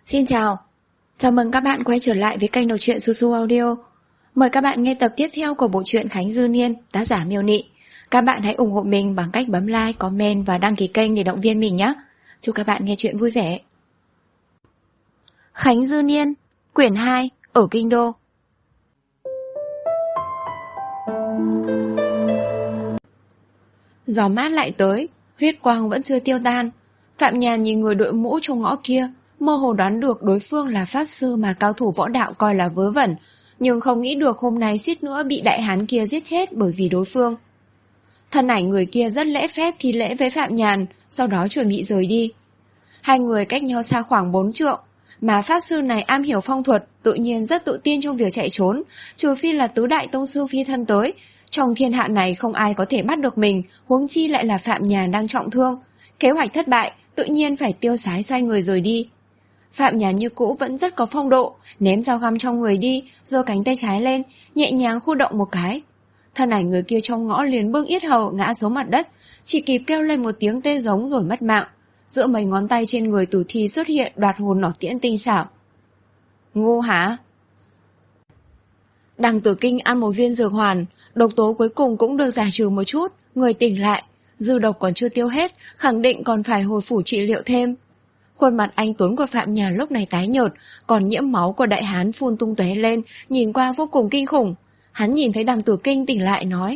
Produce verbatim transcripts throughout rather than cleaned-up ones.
Xin chào, chào mừng các bạn quay trở lại với kênh đọc truyện Su Su Audio. Mời các bạn nghe tập tiếp theo của bộ truyện Khánh Dư Niên, tác giả Miêu Nị. Các bạn hãy ủng hộ mình bằng cách bấm like, comment và đăng ký kênh để động viên mình nhé. Chúc các bạn nghe truyện vui vẻ. Khánh Dư Niên, quyển hai, ở Kinh Đô. Gió mát lại tới, huyết quang vẫn chưa tiêu tan. Phạm Nhàn nhìn người đội mũ trong ngõ kia, mơ hồ đoán được đối phương là pháp sư mà cao thủ võ đạo coi là vớ vẩn, nhưng không nghĩ được hôm nay suýt nữa bị đại hán kia giết chết bởi vì đối phương. Thân ảnh người kia rất lễ phép thi lễ với Phạm Nhàn, sau đó chuẩn bị rời đi. Hai người cách nhau xa khoảng bốn trượng, mà pháp sư này am hiểu phong thuật, tự nhiên rất tự tin trong việc chạy trốn, trừ phi là tứ đại tông sư phi thân tới. Trong thiên hạ này không ai có thể bắt được mình, huống chi lại là Phạm Nhàn đang trọng thương. Kế hoạch thất bại, tự nhiên phải tiêu sái xoay người rời đi. Phạm Nhàn như cũ vẫn rất có phong độ, ném dao găm trong người đi, giơ cánh tay trái lên, nhẹ nhàng khu động một cái. Thân ảnh người kia trong ngõ liền bưng yết hầu ngã xuống mặt đất, chỉ kịp kêu lên một tiếng tê giống rồi mất mạng. Giữa mấy ngón tay trên người tử thi xuất hiện đoạt hồn nỏ tiễn tinh xảo. Ngu hả? Đằng Tử Kinh ăn một viên dược hoàn, độc tố cuối cùng cũng được giải trừ một chút, người tỉnh lại. Dư độc còn chưa tiêu hết, khẳng định còn phải hồi phủ trị liệu thêm. Khuôn mặt anh tuấn của Phạm Nhàn lúc này tái nhợt, còn nhiễm máu của đại hán phun tung tóe lên, nhìn qua vô cùng kinh khủng. Hắn nhìn thấy Đằng Tử Kinh tỉnh lại nói: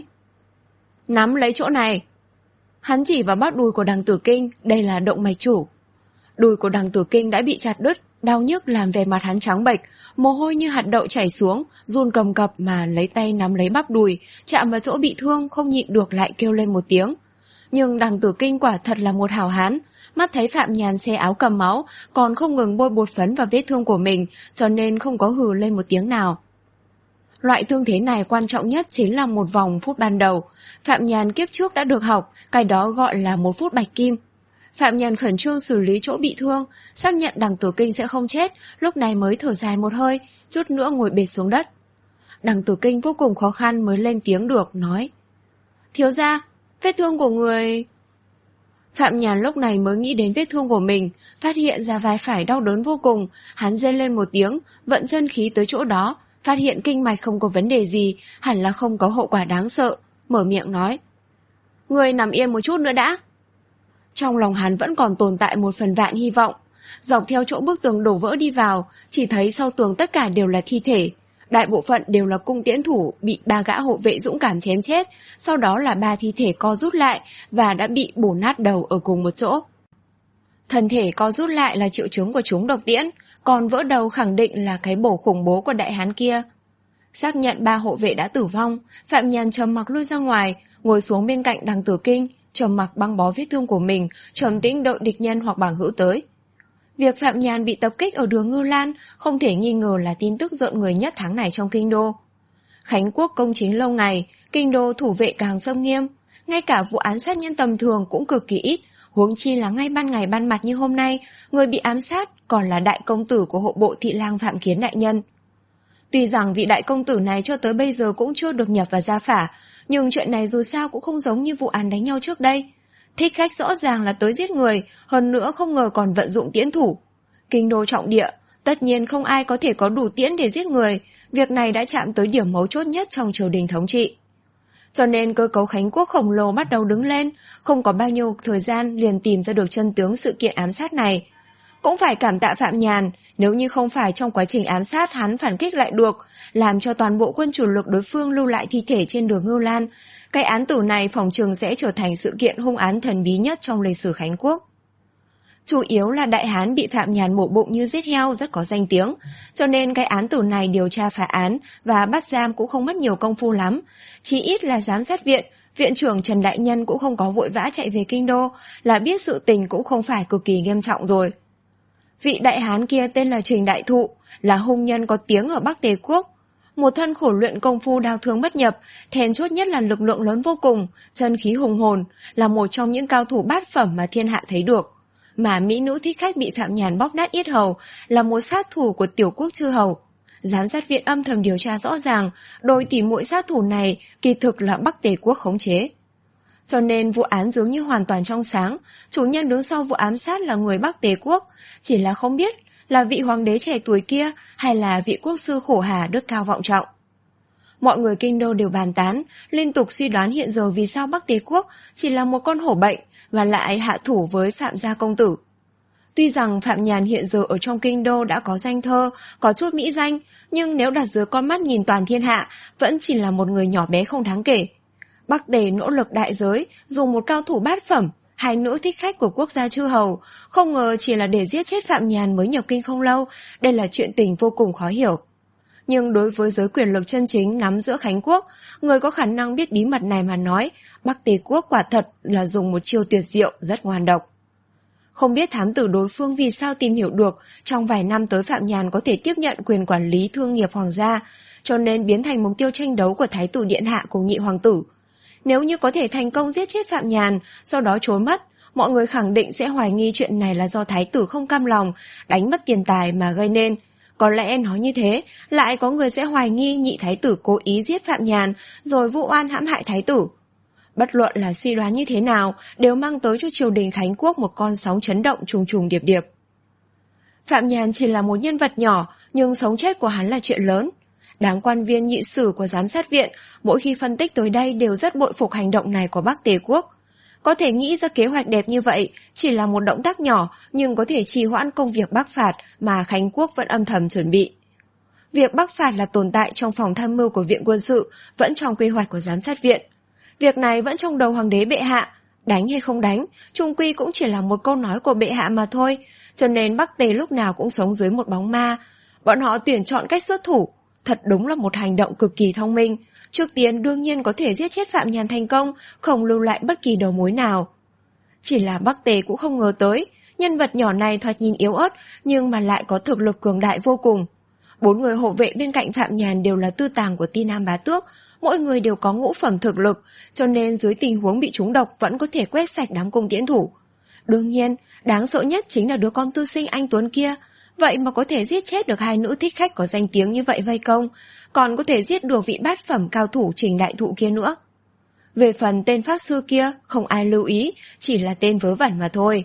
Nắm lấy chỗ này. Hắn chỉ vào bắp đùi của Đằng Tử Kinh, đây là động mạch chủ. Đùi của Đằng Tử Kinh đã bị chặt đứt, đau nhức làm vẻ mặt hắn trắng bệch, mồ hôi như hạt đậu chảy xuống, run cầm cập mà lấy tay nắm lấy bắp đùi, chạm vào chỗ bị thương không nhịn được lại kêu lên một tiếng. Nhưng Đằng Tử Kinh quả thật là một hảo hán, mắt thấy Phạm Nhàn xe áo cầm máu, còn không ngừng bôi bột phấn vào vết thương của mình, cho nên không có hừ lên một tiếng nào. Loại thương thế này quan trọng nhất chính là một vòng phút ban đầu. Phạm Nhàn kiếp trước đã được học, cái đó gọi là một phút bạch kim. Phạm Nhàn khẩn trương xử lý chỗ bị thương, xác nhận Đằng Tử Kinh sẽ không chết, lúc này mới thở dài một hơi, chút nữa ngồi bệt xuống đất. Đằng Tử Kinh vô cùng khó khăn mới lên tiếng được, nói: Thiếu gia, vết thương của người... Phạm Nhàn lúc này mới nghĩ đến vết thương của mình, phát hiện ra vai phải đau đớn vô cùng, hắn rên lên một tiếng, vận chân khí tới chỗ đó, phát hiện kinh mạch không có vấn đề gì, hẳn là không có hậu quả đáng sợ, mở miệng nói: Người nằm yên một chút nữa đã. Trong lòng hắn vẫn còn tồn tại một phần vạn hy vọng. Dọc theo chỗ bức tường đổ vỡ đi vào, chỉ thấy sau tường tất cả đều là thi thể. Đại bộ phận đều là cung tiễn thủ bị ba gã hộ vệ dũng cảm chém chết, sau đó là ba thi thể co rút lại và đã bị bổ nát đầu ở cùng một chỗ. Thân thể co rút lại là triệu chứng của chúng độc tiễn, còn vỡ đầu khẳng định là cái bổ khủng bố của đại hán kia. Xác nhận ba hộ vệ đã tử vong, Phạm Nhàn trầm mặc lui ra ngoài, ngồi xuống bên cạnh Đằng Tử Kinh, trầm mặc băng bó vết thương của mình, trầm tĩnh đợi địch nhân hoặc bằng hữu tới. Việc Phạm Nhàn bị tập kích ở đường Ngư Lan không thể nghi ngờ là tin tức rợn người nhất tháng này trong kinh đô. Khánh quốc công chính lâu ngày, kinh đô thủ vệ càng xâm nghiêm, ngay cả vụ án sát nhân tầm thường cũng cực kỳ ít, huống chi là ngay ban ngày ban mặt như hôm nay, người bị ám sát còn là đại công tử của hộ bộ thị lang Phạm Kiến đại nhân. Tuy rằng vị đại công tử này cho tới bây giờ cũng chưa được nhập vào gia phả, nhưng chuyện này dù sao cũng không giống như vụ án đánh nhau trước đây. Thích khách rõ ràng là tới giết người, hơn nữa không ngờ còn vận dụng tiễn thủ. Kinh đô trọng địa, tất nhiên không ai có thể có đủ tiễn để giết người, việc này đã chạm tới điểm mấu chốt nhất trong triều đình thống trị. Cho nên cơ cấu Khánh quốc khổng lồ bắt đầu đứng lên, không có bao nhiêu thời gian liền tìm ra được chân tướng sự kiện ám sát này. Cũng phải cảm tạ Phạm Nhàn, nếu như không phải trong quá trình ám sát hắn phản kích lại được, làm cho toàn bộ quân chủ lực đối phương lưu lại thi thể trên đường Ngưu Lan, cái án tử này phòng trường sẽ trở thành sự kiện hung án thần bí nhất trong lịch sử Khánh quốc. Chủ yếu là đại hán bị Phạm Nhàn mổ bụng như giết heo rất có danh tiếng, cho nên cái án tử này điều tra phá án và bắt giam cũng không mất nhiều công phu lắm. Chỉ ít là giám sát viện, viện trưởng Trần Đại Nhân cũng không có vội vã chạy về kinh đô, là biết sự tình cũng không phải cực kỳ nghiêm trọng rồi. Vị đại hán kia tên là Trình Đại Thụ, là hung nhân có tiếng ở Bắc Tề Quốc. Một thân khổ luyện công phu đao thương bất nhập, then chốt nhất là lực lượng lớn vô cùng, chân khí hùng hồn, là một trong những cao thủ bát phẩm mà thiên hạ thấy được. Mà mỹ nữ thích khách bị Phạm Nhàn bóp nát yết hầu là một sát thủ của tiểu quốc chư hầu. Giám sát viện âm thầm điều tra rõ ràng, đôi tỉ muội sát thủ này kỳ thực là Bắc Tề Quốc khống chế. Cho nên vụ án dường như hoàn toàn trong sáng, chủ nhân đứng sau vụ ám sát là người Bắc Tề Quốc, chỉ là không biết Là vị hoàng đế trẻ tuổi kia hay là vị quốc sư khổ hà đức cao vọng trọng? Mọi người kinh đô đều bàn tán, liên tục suy đoán hiện giờ vì sao Bắc Tề quốc chỉ là một con hổ bệnh và lại hạ thủ với Phạm gia công tử. Tuy rằng Phạm Nhàn hiện giờ ở trong kinh đô đã có danh thơ, có chút mỹ danh, nhưng nếu đặt dưới con mắt nhìn toàn thiên hạ, vẫn chỉ là một người nhỏ bé không đáng kể. Bắc Tề nỗ lực đại giới, dùng một cao thủ bát phẩm, hai nữ thích khách của quốc gia chư hầu, không ngờ chỉ là để giết chết Phạm Nhàn mới nhập kinh không lâu, đây là chuyện tình vô cùng khó hiểu. Nhưng đối với giới quyền lực chân chính nắm giữa Khánh quốc, người có khả năng biết bí mật này mà nói, Bắc Tề quốc quả thật là dùng một chiêu tuyệt diệu rất ngoan độc. Không biết thám tử đối phương vì sao tìm hiểu được trong vài năm tới Phạm Nhàn có thể tiếp nhận quyền quản lý thương nghiệp hoàng gia, cho nên biến thành mục tiêu tranh đấu của Thái tử Điện Hạ cùng nhị hoàng tử. Nếu như có thể thành công giết chết Phạm Nhàn, sau đó trốn mất, mọi người khẳng định sẽ hoài nghi chuyện này là do Thái tử không cam lòng, đánh mất tiền tài mà gây nên. Có lẽ nói như thế, lại có người sẽ hoài nghi nhị Thái tử cố ý giết Phạm Nhàn rồi vu oan hãm hại Thái tử. Bất luận là suy đoán như thế nào, đều mang tới cho triều đình Khánh quốc một con sóng chấn động trùng trùng điệp điệp. Phạm Nhàn chỉ là một nhân vật nhỏ, nhưng sống chết của hắn là chuyện lớn. Đám quan viên nhị sử của giám sát viện, mỗi khi phân tích tới đây đều rất bội phục hành động này của Bắc Tề quốc. Có thể nghĩ ra kế hoạch đẹp như vậy, chỉ là một động tác nhỏ, nhưng có thể trì hoãn công việc bắc phạt mà Khánh quốc vẫn âm thầm chuẩn bị. Việc bắc phạt là tồn tại trong phòng tham mưu của viện quân sự, vẫn trong quy hoạch của giám sát viện. Việc này vẫn trong đầu hoàng đế bệ hạ, đánh hay không đánh, chung quy cũng chỉ là một câu nói của bệ hạ mà thôi, cho nên Bắc Tề lúc nào cũng sống dưới một bóng ma. Bọn họ tuyển chọn cách xuất thủ, thật đúng là một hành động cực kỳ thông minh. Trước tiên đương nhiên có thể giết chết Phạm Nhàn thành công, không lưu lại bất kỳ đầu mối nào. Chỉ là Bắc Tề cũng không ngờ tới, nhân vật nhỏ này thoạt nhìn yếu ớt, nhưng mà lại có thực lực cường đại vô cùng. Bốn người hộ vệ bên cạnh Phạm Nhàn đều là tư tàng của Ti Nam Bá Tước, mỗi người đều có ngũ phẩm thực lực, cho nên dưới tình huống bị trúng độc vẫn có thể quét sạch đám cung tiễn thủ. Đương nhiên, đáng sợ nhất chính là đứa con tư sinh anh Tuấn kia, vậy mà có thể giết chết được hai nữ thích khách có danh tiếng như vậy vây công, còn có thể giết được vị bát phẩm cao thủ Trình Đại Thụ kia nữa. Về phần tên pháp sư kia, không ai lưu ý, chỉ là tên vớ vẩn mà thôi.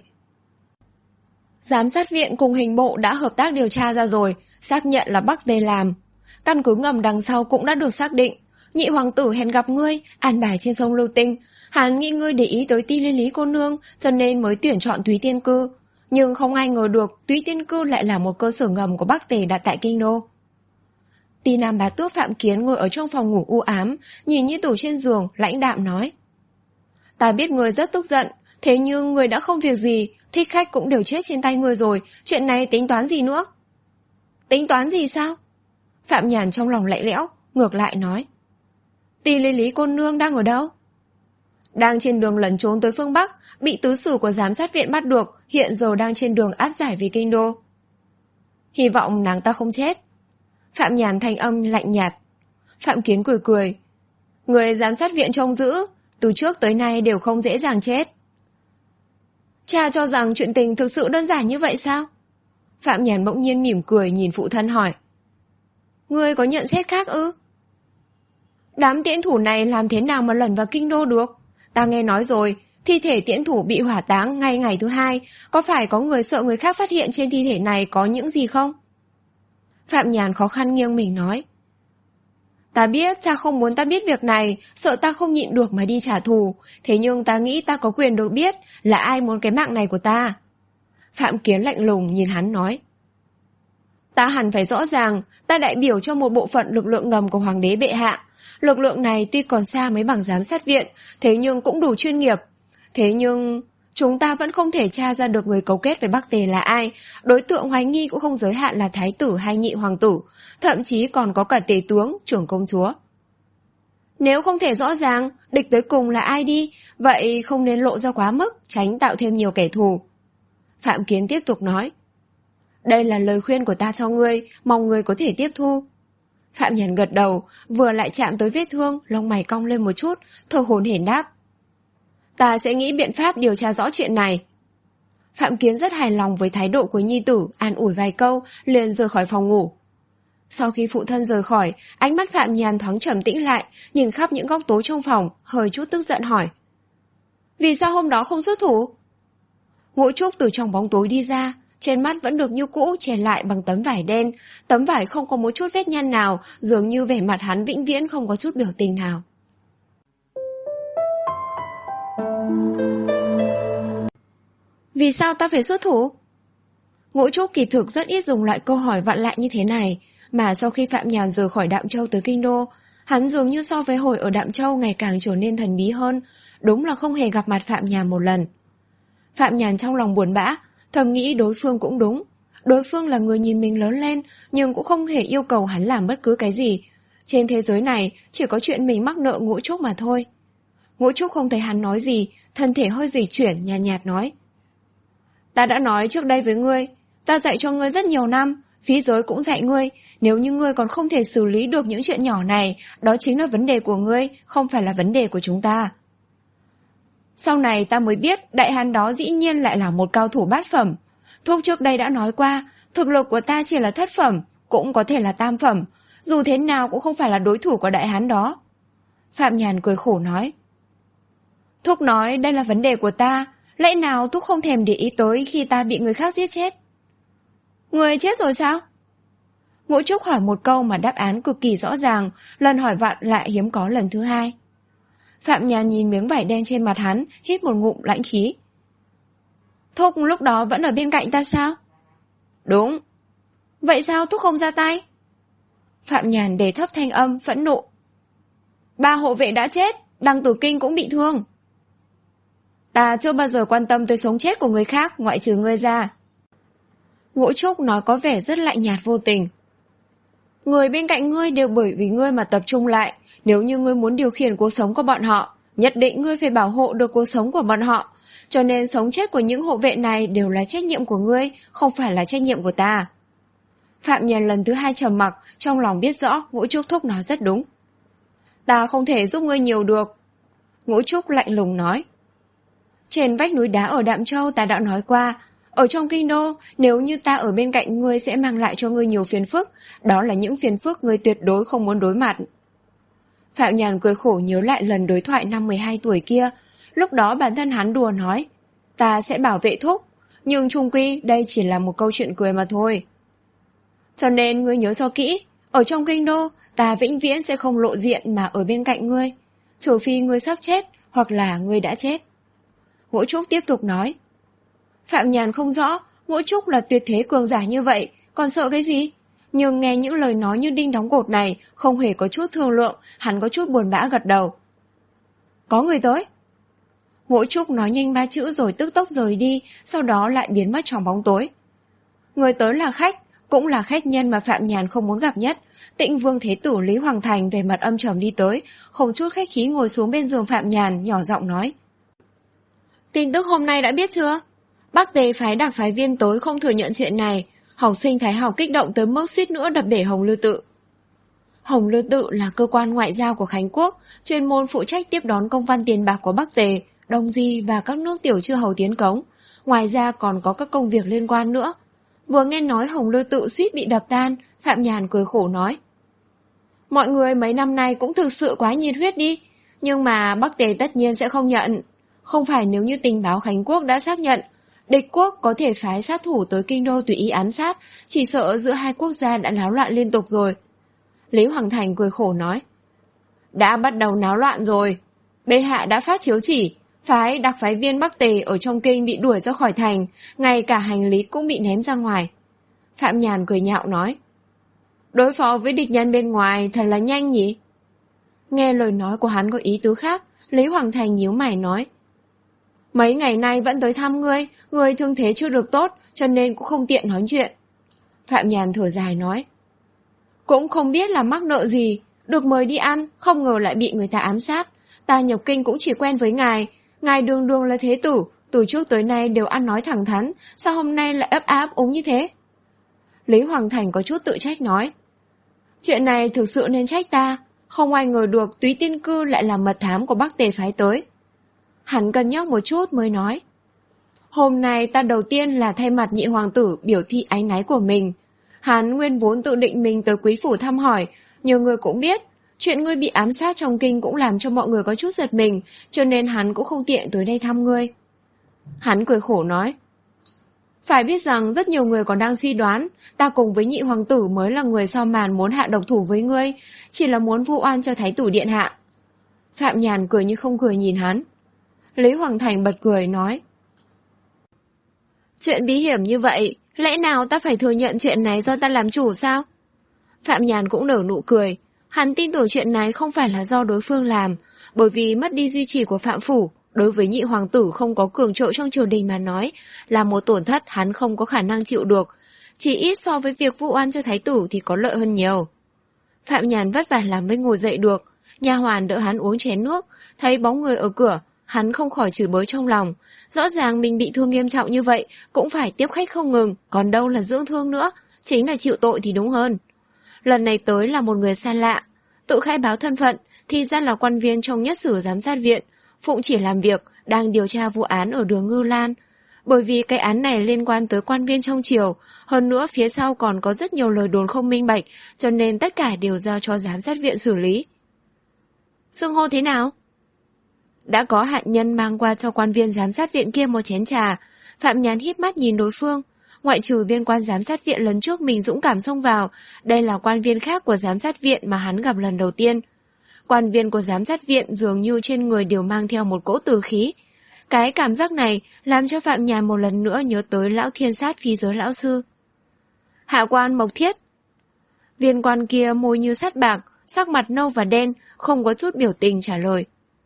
Giám sát viện cùng hình bộ đã hợp tác điều tra ra rồi, xác nhận là Bắc Tề làm. Căn cứ ngầm đằng sau cũng đã được xác định. Nhị hoàng tử hẹn gặp ngươi, an bài trên sông Lưu Tinh. Hắn nghĩ ngươi để ý tới Ti Liên Lý cô nương, cho nên mới tuyển chọn Túy Tiên Cư. Nhưng không ai ngờ được Túy Tiên Cư lại là một cơ sở ngầm của Bắc Tề đặt tại kinh đô. Ti Nam Bá Tước Phạm Kiến ngồi ở trong phòng ngủ u ám, nhìn Nhi Tử trên giường, lãnh đạm nói: Ta biết ngươi rất tức giận, thế nhưng ngươi đã không việc gì, thích khách cũng đều chết trên tay ngươi rồi, chuyện này tính toán gì nữa? Tính toán gì sao? Phạm Nhàn trong lòng lạnh lẽo, ngược lại nói: Ti Liên Lý cô nương đang ở đâu? Đang trên đường lẩn trốn tới phương Bắc, bị tứ sử của giám sát viện bắt được, hiện giờ đang trên đường áp giải về kinh đô. Hy vọng nàng ta không chết. Phạm Nhàn thanh âm lạnh nhạt. Phạm Kiến cười cười: Người giám sát viện trông giữ, từ trước tới nay đều không dễ dàng chết. Cha cho rằng chuyện tình thực sự đơn giản như vậy sao? Phạm Nhàn bỗng nhiên mỉm cười nhìn phụ thân hỏi: Ngươi có nhận xét khác ư? Đám tiễn thủ này làm thế nào mà lẩn vào kinh đô được? Ta nghe nói rồi, thi thể tiễn thủ bị hỏa táng ngay ngày thứ hai, có phải có người sợ người khác phát hiện trên thi thể này có những gì không? Phạm Nhàn khó khăn nghiêng mình nói: Ta biết cha không muốn ta biết việc này, sợ ta không nhịn được mà đi trả thù, thế nhưng ta nghĩ ta có quyền được biết là ai muốn cái mạng này của ta. Phạm Kiến lạnh lùng nhìn hắn nói: Ta hẳn phải rõ ràng, ta đại biểu cho một bộ phận lực lượng ngầm của hoàng đế bệ hạ. Lực lượng này tuy còn xa mới bằng giám sát viện, thế nhưng cũng đủ chuyên nghiệp. Thế nhưng chúng ta vẫn không thể tra ra được người cấu kết với Bắc Tề là ai. Đối tượng hoài nghi cũng không giới hạn là thái tử hay nhị hoàng tử, thậm chí còn có cả tể tướng, trưởng công chúa. Nếu không thể rõ ràng địch tới cùng là ai đi, vậy không nên lộ ra quá mức, tránh tạo thêm nhiều kẻ thù. Phạm Kiến tiếp tục nói: Đây là lời khuyên của ta cho ngươi, mong ngươi có thể tiếp thu. Phạm Nhàn gật đầu, vừa lại chạm tới vết thương, lông mày cong lên một chút, thở hổn hển đáp: Ta sẽ nghĩ biện pháp điều tra rõ chuyện này. Phạm Kiến rất hài lòng với thái độ của nhi tử, an ủi vài câu, liền rời khỏi phòng ngủ. Sau khi phụ thân rời khỏi, ánh mắt Phạm Nhàn thoáng trầm tĩnh lại, nhìn khắp những góc tối trong phòng, hơi chút tức giận hỏi: Vì sao hôm đó không xuất thủ? Ngũ Trúc từ trong bóng tối đi ra, Trên mắt vẫn được như cũ chèn lại bằng tấm vải đen, tấm vải không có một chút vết nhăn nào, dường như vẻ mặt hắn vĩnh viễn không có chút biểu tình nào. Vì sao ta phải xuất thủ? Ngũ Trúc kỳ thực rất ít dùng loại câu hỏi vặn lại như thế này, mà sau khi Phạm Nhàn rời khỏi Đạm Châu tới Kinh Đô, hắn dường như so với hồi ở Đạm Châu ngày càng trở nên thần bí hơn, đúng là không hề gặp mặt Phạm Nhàn một lần. Phạm Nhàn trong lòng buồn bã, thầm nghĩ đối phương cũng đúng. Đối phương là người nhìn mình lớn lên, nhưng cũng không hề yêu cầu hắn làm bất cứ cái gì. Trên thế giới này, chỉ có chuyện mình mắc nợ Ngũ Trúc mà thôi. Ngũ Trúc không thấy hắn nói gì, thân thể hơi dịch chuyển, nhạt nhạt nói. Ta đã nói trước đây với ngươi, ta dạy cho ngươi rất nhiều năm, phí giới cũng dạy ngươi, nếu như ngươi còn không thể xử lý được những chuyện nhỏ này, đó chính là vấn đề của ngươi, không phải là vấn đề của chúng ta. Sau này ta mới biết đại hán đó dĩ nhiên lại là một cao thủ bát phẩm. Thúc trước đây đã nói qua, thực lực của ta chỉ là thất phẩm, cũng có thể là tam phẩm, dù thế nào cũng không phải là đối thủ của đại hán đó. Phạm Nhàn cười khổ nói. Thúc nói đây là vấn đề của ta, lẽ nào Thúc không thèm để ý tới khi ta bị người khác giết chết? Người chết rồi sao? Ngũ Trúc hỏi một câu mà đáp án cực kỳ rõ ràng, lần hỏi vặn lại hiếm có lần thứ hai. Phạm Nhàn nhìn miếng vải đen trên mặt hắn, hít một ngụm lãnh khí. Thúc lúc đó vẫn ở bên cạnh ta sao? Đúng. Vậy sao Thúc không ra tay? Phạm Nhàn đề thấp thanh âm, phẫn nộ. Ba hộ vệ đã chết, Đằng Tử Kinh cũng bị thương. Ta chưa bao giờ quan tâm tới sống chết của người khác, ngoại trừ ngươi ra. Ngũ Trúc nói có vẻ rất lạnh nhạt vô tình. Người bên cạnh ngươi đều bởi vì ngươi mà tập trung lại. Nếu như ngươi muốn điều khiển cuộc sống của bọn họ, nhất định ngươi phải bảo hộ được cuộc sống của bọn họ. Cho nên sống chết của những hộ vệ này đều là trách nhiệm của ngươi, không phải là trách nhiệm của ta. Phạm Nhàn lần thứ hai trầm mặc, trong lòng biết rõ Ngũ Trúc Thúc nói rất đúng. Ta không thể giúp ngươi nhiều được. Ngũ Trúc lạnh lùng nói. Trên vách núi đá ở Đạm Châu ta đã nói qua, ở trong kinh đô, nếu như ta ở bên cạnh ngươi sẽ mang lại cho ngươi nhiều phiền phức, đó là những phiền phức ngươi tuyệt đối không muốn đối mặt. Phạm Nhàn cười khổ nhớ lại lần đối thoại năm mười hai tuổi kia, lúc đó bản thân hắn đùa nói, ta sẽ bảo vệ Thúc, nhưng chung quy đây chỉ là một câu chuyện cười mà thôi. Cho nên ngươi nhớ cho kỹ, ở trong kinh đô, ta vĩnh viễn sẽ không lộ diện mà ở bên cạnh ngươi, trừ phi ngươi sắp chết hoặc là ngươi đã chết. Ngũ Trúc tiếp tục nói. Phạm Nhàn không rõ, Ngũ Trúc là tuyệt thế cường giả như vậy, còn sợ cái gì? Nhưng nghe những lời nói như đinh đóng cột này, không hề có chút thương lượng, hắn có chút buồn bã gật đầu. Có người tới. Ngũ Trúc nói nhanh ba chữ rồi tức tốc rời đi, sau đó lại biến mất trong bóng tối. Người tới là khách, cũng là khách nhân mà Phạm Nhàn không muốn gặp nhất. Tịnh Vương Thế Tử Lý Hoàng Thành về mặt âm trầm đi tới, không chút khách khí ngồi xuống bên giường Phạm Nhàn, nhỏ giọng nói. Tin tức hôm nay đã biết chưa? Bắc Tề phái đặc phái viên tới không thừa nhận chuyện này. Học sinh Thái học kích động tới mức suýt nữa đập bể Hồng Lư Tự. Hồng Lư Tự là cơ quan ngoại giao của Khánh Quốc, chuyên môn phụ trách tiếp đón công văn tiền bạc của Bắc Tề, Đông Di và các nước tiểu chư hầu tiến cống. Ngoài ra còn có các công việc liên quan nữa. Vừa nghe nói Hồng Lư Tự suýt bị đập tan, Phạm Nhàn cười khổ nói. Mọi người mấy năm nay cũng thực sự quá nhiệt huyết đi, nhưng mà Bắc Tề tất nhiên sẽ không nhận. Không phải nếu như tình báo Khánh Quốc đã xác nhận, địch quốc có thể phái sát thủ tới kinh đô tùy ý ám sát, chỉ sợ giữa hai quốc gia đã náo loạn liên tục rồi. Lý Hoàng Thành cười khổ nói. Đã bắt đầu náo loạn rồi. Bệ hạ đã phát chiếu chỉ, phái đặc phái viên Bắc Tề ở trong kinh bị đuổi ra khỏi thành, ngay cả hành lý cũng bị ném ra ngoài. Phạm Nhàn cười nhạo nói. Đối phó với địch nhân bên ngoài thật là nhanh nhỉ? Nghe lời nói của hắn có ý tứ khác, Lý Hoàng Thành nhíu mày nói. Mấy ngày nay vẫn tới thăm ngươi, ngươi thương thế chưa được tốt, cho nên cũng không tiện nói chuyện. Phạm Nhàn thở dài nói. Cũng không biết là mắc nợ gì, được mời đi ăn, không ngờ lại bị người ta ám sát. Ta nhập kinh cũng chỉ quen với ngài, ngài đường đường là thế tử, từ trước tới nay đều ăn nói thẳng thắn, sao hôm nay lại ấp áp úng như thế? Lý Hoàng Thành có chút tự trách nói. Chuyện này thực sự nên trách ta, không ai ngờ được Túy Tiên Cư lại là mật thám của Bắc Tề phái tới. Hắn cân nhắc một chút mới nói. Hôm nay ta đầu tiên là thay mặt nhị hoàng tử biểu thị áy náy của mình. Hắn nguyên vốn tự định mình tới quý phủ thăm hỏi, nhiều người cũng biết, chuyện ngươi bị ám sát trong kinh cũng làm cho mọi người có chút giật mình, cho nên hắn cũng không tiện tới đây thăm ngươi. Hắn cười khổ nói. Phải biết rằng rất nhiều người còn đang suy đoán ta cùng với nhị hoàng tử mới là người sau màn muốn hạ độc thủ với ngươi, chỉ là muốn vu oan cho thái tử điện hạ. Phạm Nhàn cười như không cười nhìn hắn. Lý Hoàng Thành bật cười nói: Chuyện bí hiểm như vậy, lẽ nào ta phải thừa nhận chuyện này do ta làm chủ sao? Phạm Nhàn cũng nở nụ cười. Hắn tin tưởng chuyện này không phải là do đối phương làm, bởi vì mất đi duy trì của Phạm Phủ, đối với nhị hoàng tử không có cường trội trong triều đình mà nói, là một tổn thất hắn không có khả năng chịu được. Chỉ ít so với việc vu oan cho thái tử thì có lợi hơn nhiều. Phạm Nhàn vất vả lắm mới ngồi dậy được. Nha hoàn đỡ hắn uống chén nước, thấy bóng người ở cửa, hắn không khỏi chửi bới trong lòng. Rõ ràng mình bị thương nghiêm trọng như vậy, cũng phải tiếp khách không ngừng, còn đâu là dưỡng thương nữa, chính là chịu tội thì đúng hơn. Lần này tới là một người xa lạ, tự khai báo thân phận, thì ra là quan viên trong nhất sử giám sát viện, phụng chỉ làm việc, đang điều tra vụ án ở đường Ngưu Lan. Bởi vì cái án này liên quan tới quan viên trong triều, hơn nữa phía sau còn có rất nhiều lời đồn không minh bạch, cho nên tất cả đều giao cho giám sát viện xử lý. Xưng hô thế nào? Đã có hạ nhân mang qua cho quan viên giám sát viện kia một chén trà. Phạm Nhàn híp mắt nhìn đối phương. Ngoại trừ viên quan giám sát viện lần trước mình dũng cảm xông vào, đây là quan viên khác của giám sát viện mà hắn gặp lần đầu tiên. Quan viên của giám sát viện dường như trên người đều mang theo một cỗ tử khí. Cái cảm giác này làm cho Phạm Nhàn một lần nữa nhớ tới lão thiên sát phi giới lão sư. Hạ quan Mộc Thiết. Viên quan kia môi như sắt bạc, sắc mặt nâu và đen, không có chút biểu tình trả lời.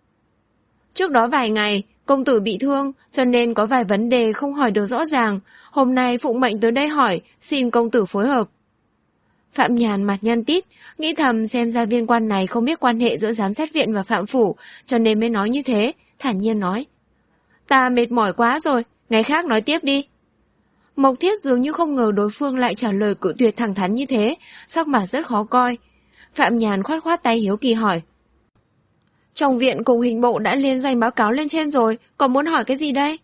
Trước đó vài ngày, công tử bị thương, cho nên có vài vấn đề không hỏi được rõ ràng. Hôm nay phụng mệnh tới đây hỏi, xin công tử phối hợp. Phạm Nhàn mặt nhăn tít, nghĩ thầm xem ra viên quan này không biết quan hệ giữa giám sát viện và Phạm Phủ, cho nên mới nói như thế, thản nhiên nói. Ta mệt mỏi quá rồi, ngày khác nói tiếp đi. Mộc Thiết dường như không ngờ đối phương lại trả lời cự tuyệt thẳng thắn như thế, sắc mặt rất khó coi. Phạm Nhàn khoát khoát tay hiếu kỳ hỏi. Trong viện cùng hình bộ đã liên doanh báo cáo lên trên rồi, còn muốn hỏi cái gì đây?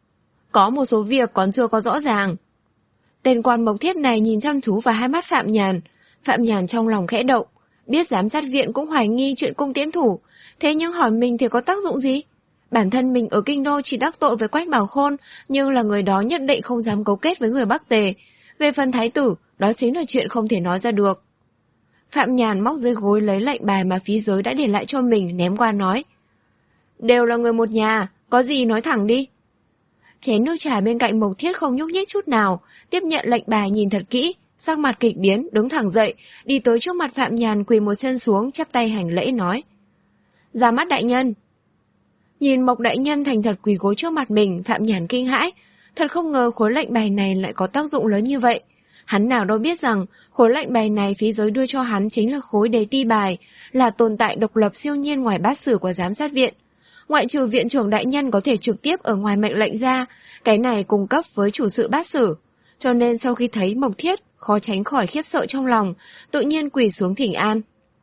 Có một số việc còn chưa có rõ ràng. Tên quan Mộc Thiết này nhìn chăm chú vào hai mắt Phạm Nhàn. Phạm Nhàn trong lòng khẽ động, biết giám sát viện cũng hoài nghi chuyện cung tiễn thủ, thế nhưng hỏi mình thì có tác dụng gì? Bản thân mình ở kinh đô chỉ đắc tội với Quách Bảo Khôn, nhưng là người đó nhất định không dám cấu kết với người Bắc Tề. Về phần thái tử, đó chính là chuyện không thể nói ra được. Phạm Nhàn móc dưới gối lấy lệnh bài mà phí giới đã để lại cho mình, ném qua nói. Đều là người một nhà, có gì nói thẳng đi. Chén nước trà bên cạnh Mộc Thiết không nhúc nhích chút nào, tiếp nhận lệnh bài nhìn thật kỹ, sắc mặt kịch biến, đứng thẳng dậy, đi tới trước mặt Phạm Nhàn quỳ một chân xuống, chắp tay hành lễ nói. Ra mắt đại nhân. Nhìn Mộc đại nhân thành thật quỳ gối trước mặt mình, Phạm Nhàn kinh hãi, thật không ngờ khối lệnh bài này lại có tác dụng lớn như vậy. Hắn nào đâu biết rằng khối lệnh bài này phí giới đưa cho hắn chính là khối đề ti bài, là tồn tại độc lập siêu nhiên ngoài bát sử của giám sát viện. Ngoại trừ viện trưởng đại nhân có thể trực tiếp ở ngoài mệnh lệnh ra, cái này cung cấp với chủ sự bát sử. Cho nên sau khi thấy Mộc Thiết, khó tránh khỏi khiếp sợ trong lòng, tự nhiên quỳ xuống thỉnh an.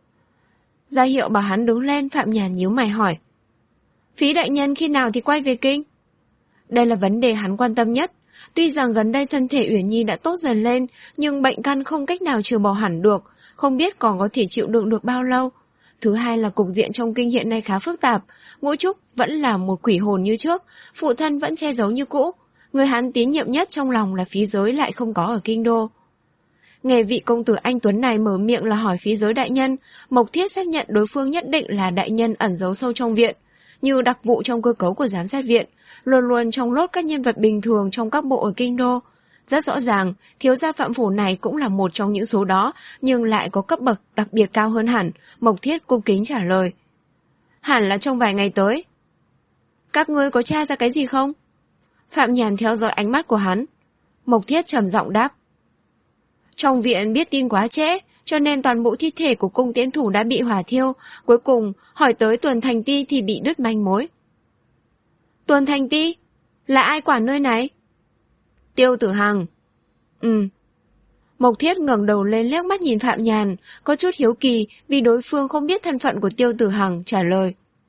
Ra hiệu bảo hắn đứng lên, Phạm Nhàn nhíu mày hỏi. Phí đại nhân khi nào thì quay về kinh? Đây là vấn đề hắn quan tâm nhất. Tuy rằng gần đây thân thể Uyển Nhi đã tốt dần lên, nhưng bệnh căn không cách nào trừ bỏ hẳn được, không biết còn có thể chịu đựng được bao lâu. Thứ hai là cục diện trong kinh hiện nay khá phức tạp, Ngũ Trúc vẫn là một quỷ hồn như trước, phụ thân vẫn che giấu như cũ, người hắn tín nhiệm nhất trong lòng là phí giới lại không có ở kinh đô. Nghe vị công tử anh tuấn này mở miệng là hỏi phí giới đại nhân, Mộc Thiết xác nhận đối phương nhất định là đại nhân ẩn giấu sâu trong viện, như đặc vụ trong cơ cấu của giám sát viện, luôn luôn trong lốt các nhân vật bình thường trong các bộ ở kinh đô. Rất rõ ràng, thiếu gia Phạm Phủ này cũng là một trong những số đó, nhưng lại có cấp bậc đặc biệt cao hơn hẳn. Mộc Thiết cung kính trả lời. Hẳn là trong vài ngày tới. Các ngươi có tra ra cái gì không? Phạm Nhàn theo dõi ánh mắt của hắn. Mộc Thiết trầm giọng đáp. Trong viện biết tin quá trễ, cho nên toàn bộ thi thể của cung tiễn thủ đã bị hỏa thiêu. Cuối cùng, hỏi tới Tuần Thành Ti thì bị đứt manh mối. Tuần Thành Ti? Là ai quản nơi này? Tiêu Tử Hằng. Ừ. Mộc Thiết ngẩng đầu lên liếc mắt nhìn Phạm Nhàn, có chút hiếu kỳ vì đối phương không biết thân phận của Tiêu Tử Hằng, trả lời.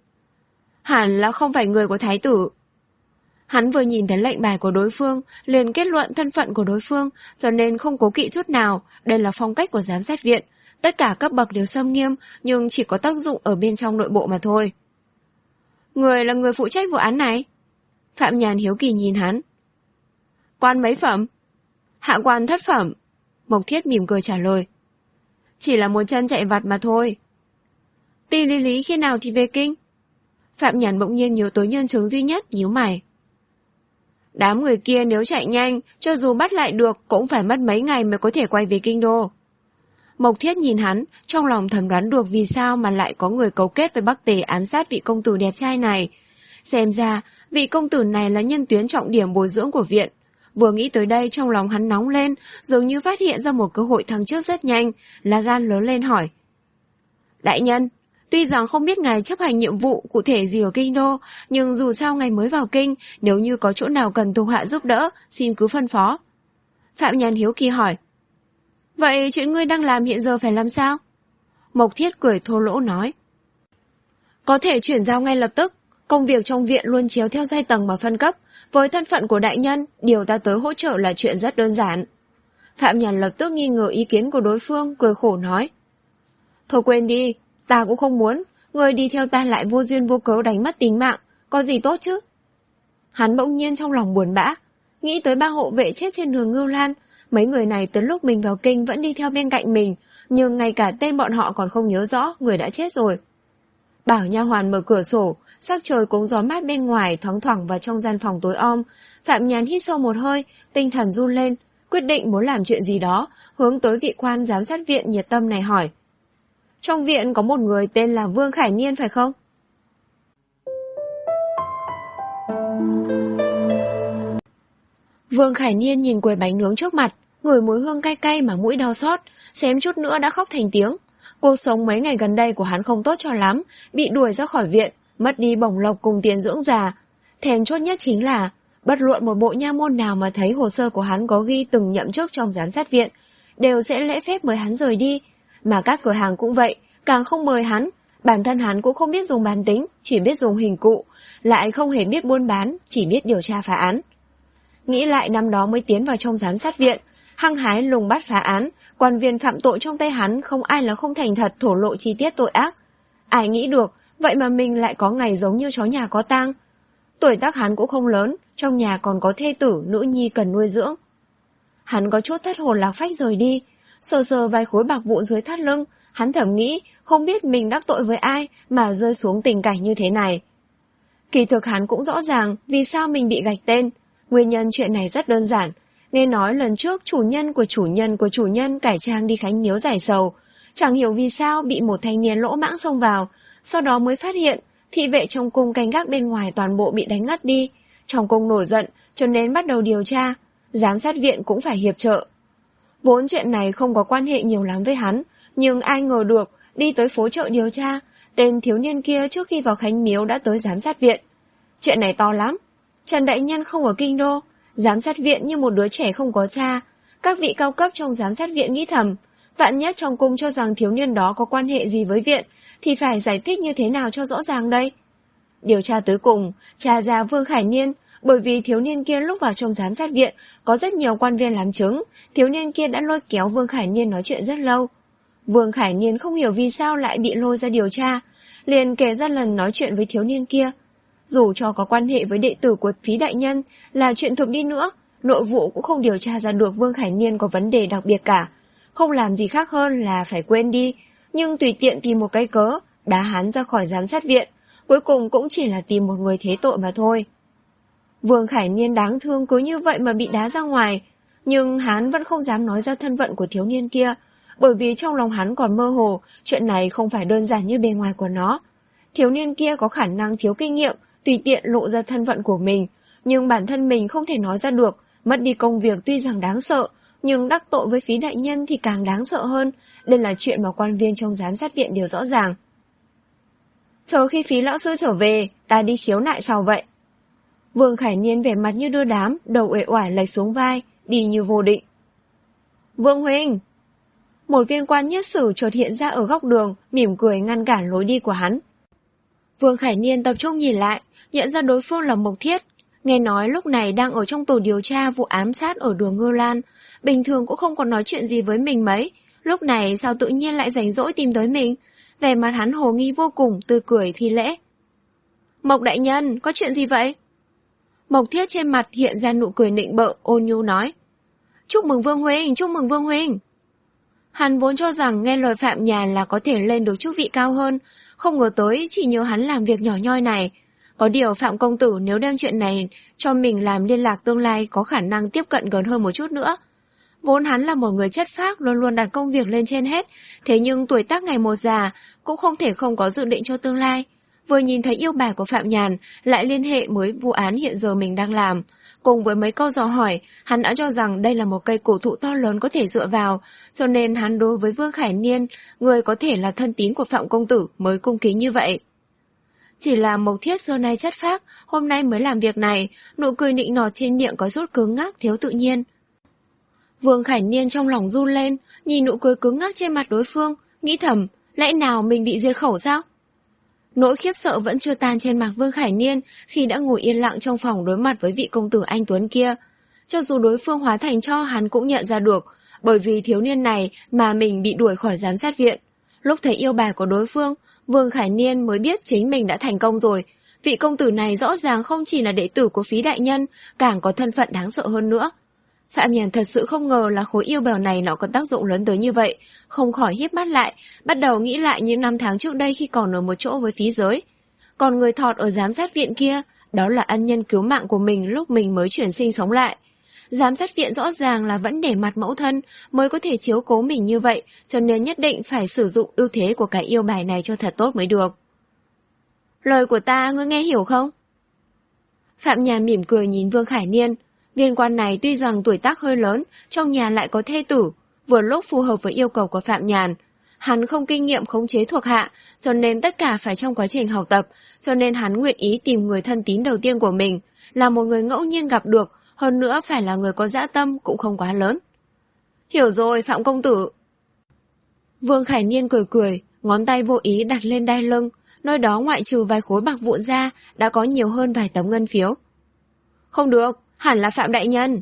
Hẳn là không phải người của thái tử. Hắn vừa nhìn thấy lệnh bài của đối phương, liền kết luận thân phận của đối phương, cho nên không cố kỵ chút nào, đây là phong cách của giám sát viện. Tất cả cấp bậc đều xâm nghiêm, nhưng chỉ có tác dụng ở bên trong nội bộ mà thôi. Người là người phụ trách vụ án này? Phạm Nhàn hiếu kỳ nhìn hắn. Quan mấy phẩm? Hạ quan thất phẩm. Mộc Thiết mỉm cười trả lời. Chỉ là một chân chạy vặt mà thôi. Ti Lý Lý khi nào thì về kinh? Phạm Nhàn bỗng nhiên nhớ tới nhân chứng duy nhất, nhíu mày. Đám người kia nếu chạy nhanh, cho dù bắt lại được cũng phải mất mấy ngày mới có thể quay về kinh đô. Mộc Thiết nhìn hắn, trong lòng thầm đoán được vì sao mà lại có người cấu kết với Bắc Tề ám sát vị công tử đẹp trai này. Xem ra, vị công tử này là nhân tuyến trọng điểm bồi dưỡng của viện. Vừa nghĩ tới đây trong lòng hắn nóng lên, dường như phát hiện ra một cơ hội thăng chức rất nhanh, lá gan lớn lên hỏi. Đại nhân, tuy rằng không biết ngài chấp hành nhiệm vụ cụ thể gì ở kinh đô, nhưng dù sao ngài mới vào kinh, nếu như có chỗ nào cần thuộc hạ giúp đỡ, xin cứ phân phó. Phạm Nhàn hiếu kỳ hỏi. Vậy chuyện ngươi đang làm hiện giờ phải làm sao? Mộc Thiết cười thô lỗ nói. Có thể chuyển giao ngay lập tức, công việc trong viện luôn chiếu theo giai tầng mà phân cấp, với thân phận của đại nhân, điều ta tới hỗ trợ là chuyện rất đơn giản. Phạm Nhàn lập tức nghi ngờ ý kiến của đối phương, cười khổ nói. Thôi quên đi, ta cũng không muốn, người đi theo ta lại vô duyên vô cớ đánh mất tính mạng, có gì tốt chứ? Hắn bỗng nhiên trong lòng buồn bã, nghĩ tới ba hộ vệ chết trên đường Ngưu Lan, mấy người này tới lúc mình vào kinh vẫn đi theo bên cạnh mình, nhưng ngay cả tên bọn họ còn không nhớ rõ người đã chết rồi. Bảo nha hoàn mở cửa sổ, sắc trời cũng gió mát bên ngoài thoáng thoảng vào trong gian phòng tối om. Phạm Nhàn hít sâu một hơi, tinh thần run lên, quyết định muốn làm chuyện gì đó, hướng tới vị quan giám sát viện nhiệt tâm này hỏi. Trong viện có một người tên là Vương Khải Niên phải không? Vương Khải Niên nhìn quầy bánh nướng trước mặt, ngửi mùi hương cay cay mà mũi đau xót, xém chút nữa đã khóc thành tiếng. Cuộc sống mấy ngày gần đây của hắn không tốt cho lắm, bị đuổi ra khỏi viện, mất đi bổng lộc cùng tiền dưỡng già. Thèn chốt nhất chính là, bất luận một bộ nha môn nào mà thấy hồ sơ của hắn có ghi từng nhậm chức trong giám sát viện, đều sẽ lễ phép mời hắn rời đi. Mà các cửa hàng cũng vậy, càng không mời hắn, bản thân hắn cũng không biết dùng bàn tính, chỉ biết dùng hình cụ, lại không hề biết buôn bán, chỉ biết điều tra phá án. Nghĩ lại năm đó mới tiến vào trong giám sát viện, hăng hái lùng bắt phá án, quan viên phạm tội trong tay hắn không ai là không thành thật thổ lộ chi tiết tội ác. Ai nghĩ được, vậy mà mình lại có ngày giống như chó nhà có tang. Tuổi tác hắn cũng không lớn, trong nhà còn có thê tử, nữ nhi cần nuôi dưỡng. Hắn có chút thất hồn lạc phách rời đi, sờ sờ vài khối bạc vụn dưới thắt lưng, hắn thầm nghĩ không biết mình đắc tội với ai mà rơi xuống tình cảnh như thế này. Kỳ thực hắn cũng rõ ràng vì sao mình bị gạch tên. Nguyên nhân chuyện này rất đơn giản. Nghe nói lần trước chủ nhân của chủ nhân của chủ nhân cải trang đi khánh miếu giải sầu, chẳng hiểu vì sao bị một thanh niên lỗ mãng xông vào, sau đó mới phát hiện thị vệ trong cung canh gác bên ngoài toàn bộ bị đánh ngất đi. Trong cung nổi giận cho nên bắt đầu điều tra, giám sát viện cũng phải hiệp trợ. Vốn chuyện này không có quan hệ nhiều lắm với hắn, nhưng ai ngờ được đi tới phố chợ điều tra, tên thiếu niên kia trước khi vào khánh miếu đã tới giám sát viện. Chuyện này to lắm. Trần đại nhân không ở kinh đô, giám sát viện như một đứa trẻ không có cha. Các vị cao cấp trong giám sát viện nghĩ thầm, vạn nhất trong cung cho rằng thiếu niên đó có quan hệ gì với viện, thì phải giải thích như thế nào cho rõ ràng đây. Điều tra tới cùng, tra ra Vương Khải Niên, bởi vì thiếu niên kia lúc vào trong giám sát viện có rất nhiều quan viên làm chứng, thiếu niên kia đã lôi kéo Vương Khải Niên nói chuyện rất lâu. Vương Khải Niên không hiểu vì sao lại bị lôi ra điều tra, liền kể ra lần nói chuyện với thiếu niên kia. Dù cho có quan hệ với đệ tử của phí đại nhân là chuyện thực đi nữa, nội vụ cũng không điều tra ra được Vương Khải Niên có vấn đề đặc biệt cả. Không làm gì khác hơn là phải quên đi, nhưng tùy tiện tìm một cái cớ, đá hắn ra khỏi giám sát viện, cuối cùng cũng chỉ là tìm một người thế tội mà thôi. Vương Khải Niên đáng thương cứ như vậy mà bị đá ra ngoài, nhưng hắn vẫn không dám nói ra thân phận của thiếu niên kia, bởi vì trong lòng hắn còn mơ hồ, chuyện này không phải đơn giản như bề ngoài của nó. Thiếu niên kia có khả năng thiếu kinh nghiệm, tùy tiện lộ ra thân phận của mình, nhưng bản thân mình không thể nói ra được, mất đi công việc tuy rằng đáng sợ, nhưng đắc tội với phí đại nhân thì càng đáng sợ hơn, đây là chuyện mà quan viên trong giám sát viện đều rõ ràng. Chờ khi phí lão sư trở về, ta đi khiếu nại sau vậy. Vương Khải Niên vẻ mặt như đưa đám, đầu uể oải lệch xuống vai, đi như vô định. Vương huynh! Một viên quan nhất sử chợt hiện ra ở góc đường, mỉm cười ngăn cản lối đi của hắn. Vương Khải Niên tập trung nhìn lại, nhận ra đối phương là Mộc Thiết. Nghe nói lúc này đang ở trong tổ điều tra vụ ám sát ở đường Ngưu Lan, bình thường cũng không còn nói chuyện gì với mình mấy, lúc này sao tự nhiên lại rảnh rỗi tìm tới mình. Vẻ mặt hắn hồ nghi vô cùng, tươi cười thi lễ. Mộc đại nhân, có chuyện gì vậy? Mộc Thiết trên mặt hiện ra nụ cười nịnh bợ, ôn nhu nói. Chúc mừng Vương Huynh, chúc mừng Vương Huynh. Hắn vốn cho rằng nghe lời Phạm Nhàn là có thể lên được chức vị cao hơn, không ngờ tới chỉ nhớ hắn làm việc nhỏ nhoi này. Có điều Phạm công tử nếu đem chuyện này cho mình làm liên lạc tương lai có khả năng tiếp cận gần hơn một chút nữa. Vốn hắn là một người chất phác luôn luôn đặt công việc lên trên hết, thế nhưng tuổi tác ngày một già cũng không thể không có dự định cho tương lai. Vừa nhìn thấy yêu bài của Phạm Nhàn lại liên hệ với vụ án hiện giờ mình đang làm. Cùng với mấy câu dò hỏi, hắn đã cho rằng đây là một cây cổ thụ to lớn có thể dựa vào, cho nên hắn đối với Vương Khải Niên, người có thể là thân tín của Phạm công tử mới cung kính như vậy. Chỉ là Mộc Thiết xưa nay chất phác, hôm nay mới làm việc này, nụ cười nịnh nọt trên miệng có chút cứng ngắc thiếu tự nhiên. Vương Khải Niên trong lòng run lên, nhìn nụ cười cứng ngắc trên mặt đối phương, nghĩ thầm, lẽ nào mình bị diệt khẩu sao? Nỗi khiếp sợ vẫn chưa tan trên mặt Vương Khải Niên khi đã ngồi yên lặng trong phòng đối mặt với vị công tử anh Tuấn kia. Cho dù đối phương hóa thành cho hắn cũng nhận ra được, bởi vì thiếu niên này mà mình bị đuổi khỏi giám sát viện. Lúc thấy yêu bài của đối phương, Vương Khải Niên mới biết chính mình đã thành công rồi. Vị công tử này rõ ràng không chỉ là đệ tử của Phí đại nhân, càng có thân phận đáng sợ hơn nữa. Phạm Nhàn thật sự không ngờ là khối yêu bèo này nó có tác dụng lớn tới như vậy, không khỏi híp mắt lại, bắt đầu nghĩ lại những năm tháng trước đây khi còn ở một chỗ với Phí giới. Còn người thọt ở giám sát viện kia, đó là ân nhân cứu mạng của mình lúc mình mới chuyển sinh sống lại. Giám sát viện rõ ràng là vẫn để mặt mẫu thân mới có thể chiếu cố mình như vậy, cho nên nhất định phải sử dụng ưu thế của cái yêu bài này cho thật tốt mới được. Lời của ta ngươi nghe hiểu không? Phạm Nhàn mỉm cười nhìn Vương Khải Niên. Viên quan này tuy rằng tuổi tác hơi lớn, trong nhà lại có thê tử, vừa lúc phù hợp với yêu cầu của Phạm Nhàn. Hắn không kinh nghiệm khống chế thuộc hạ, cho nên tất cả phải trong quá trình học tập, cho nên hắn nguyện ý tìm người thân tín đầu tiên của mình, là một người ngẫu nhiên gặp được, hơn nữa phải là người có dã tâm cũng không quá lớn. Hiểu rồi, Phạm công tử. Vương Khải Niên cười cười, ngón tay vô ý đặt lên đai lưng, nơi đó ngoại trừ vài khối bạc vụn ra, đã có nhiều hơn vài tấm ngân phiếu. Không được, hẳn là Phạm đại nhân.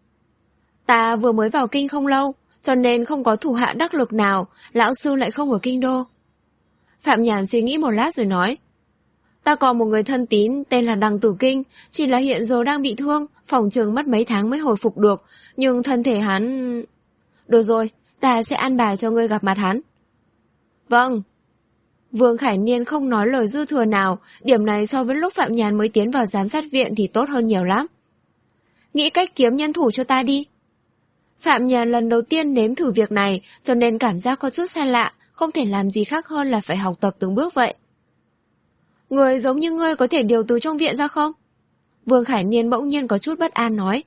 Ta vừa mới vào kinh không lâu, cho nên không có thủ hạ đắc lực nào, lão sư lại không ở kinh đô. Phạm Nhàn suy nghĩ một lát rồi nói. Ta còn một người thân tín tên là Đằng Tử Kinh, chỉ là hiện giờ đang bị thương, phòng trường mất mấy tháng mới hồi phục được, nhưng thân thể hắn... Được rồi, ta sẽ an bài cho ngươi gặp mặt hắn. Vâng. Vương Khải Niên không nói lời dư thừa nào, điểm này so với lúc Phạm Nhàn mới tiến vào giám sát viện thì tốt hơn nhiều lắm. Nghĩ cách kiếm nhân thủ cho ta đi. Phạm Nhàn lần đầu tiên nếm thử việc này, cho nên cảm giác có chút xa lạ, không thể làm gì khác hơn là phải học tập từng bước vậy. Người giống như ngươi có thể điều từ trong viện ra không? Vương Khải Niên bỗng nhiên có chút bất an nói.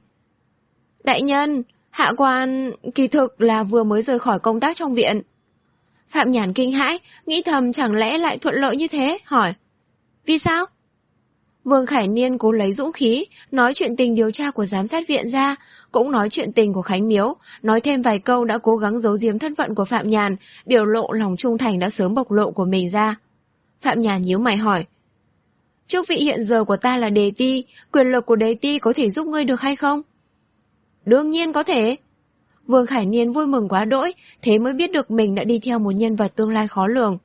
Đại nhân, hạ quan kỳ thực là vừa mới rời khỏi công tác trong viện. Phạm Nhàn kinh hãi, nghĩ thầm chẳng lẽ lại thuận lợi như thế, hỏi. Vì sao? Vương Khải Niên cố lấy dũng khí, nói chuyện tình điều tra của giám sát viện ra, cũng nói chuyện tình của Khánh Miếu, nói thêm vài câu đã cố gắng giấu giếm thân phận của Phạm Nhàn, biểu lộ lòng trung thành đã sớm bộc lộ của mình ra. Phạm Nhàn nhíu mày hỏi. Chức vị hiện giờ của ta là đề ti, quyền lực của đề ti có thể giúp ngươi được hay không? Đương nhiên có thể. Vương Khải Niên vui mừng quá đỗi, thế mới biết được mình đã đi theo một nhân vật tương lai khó lường.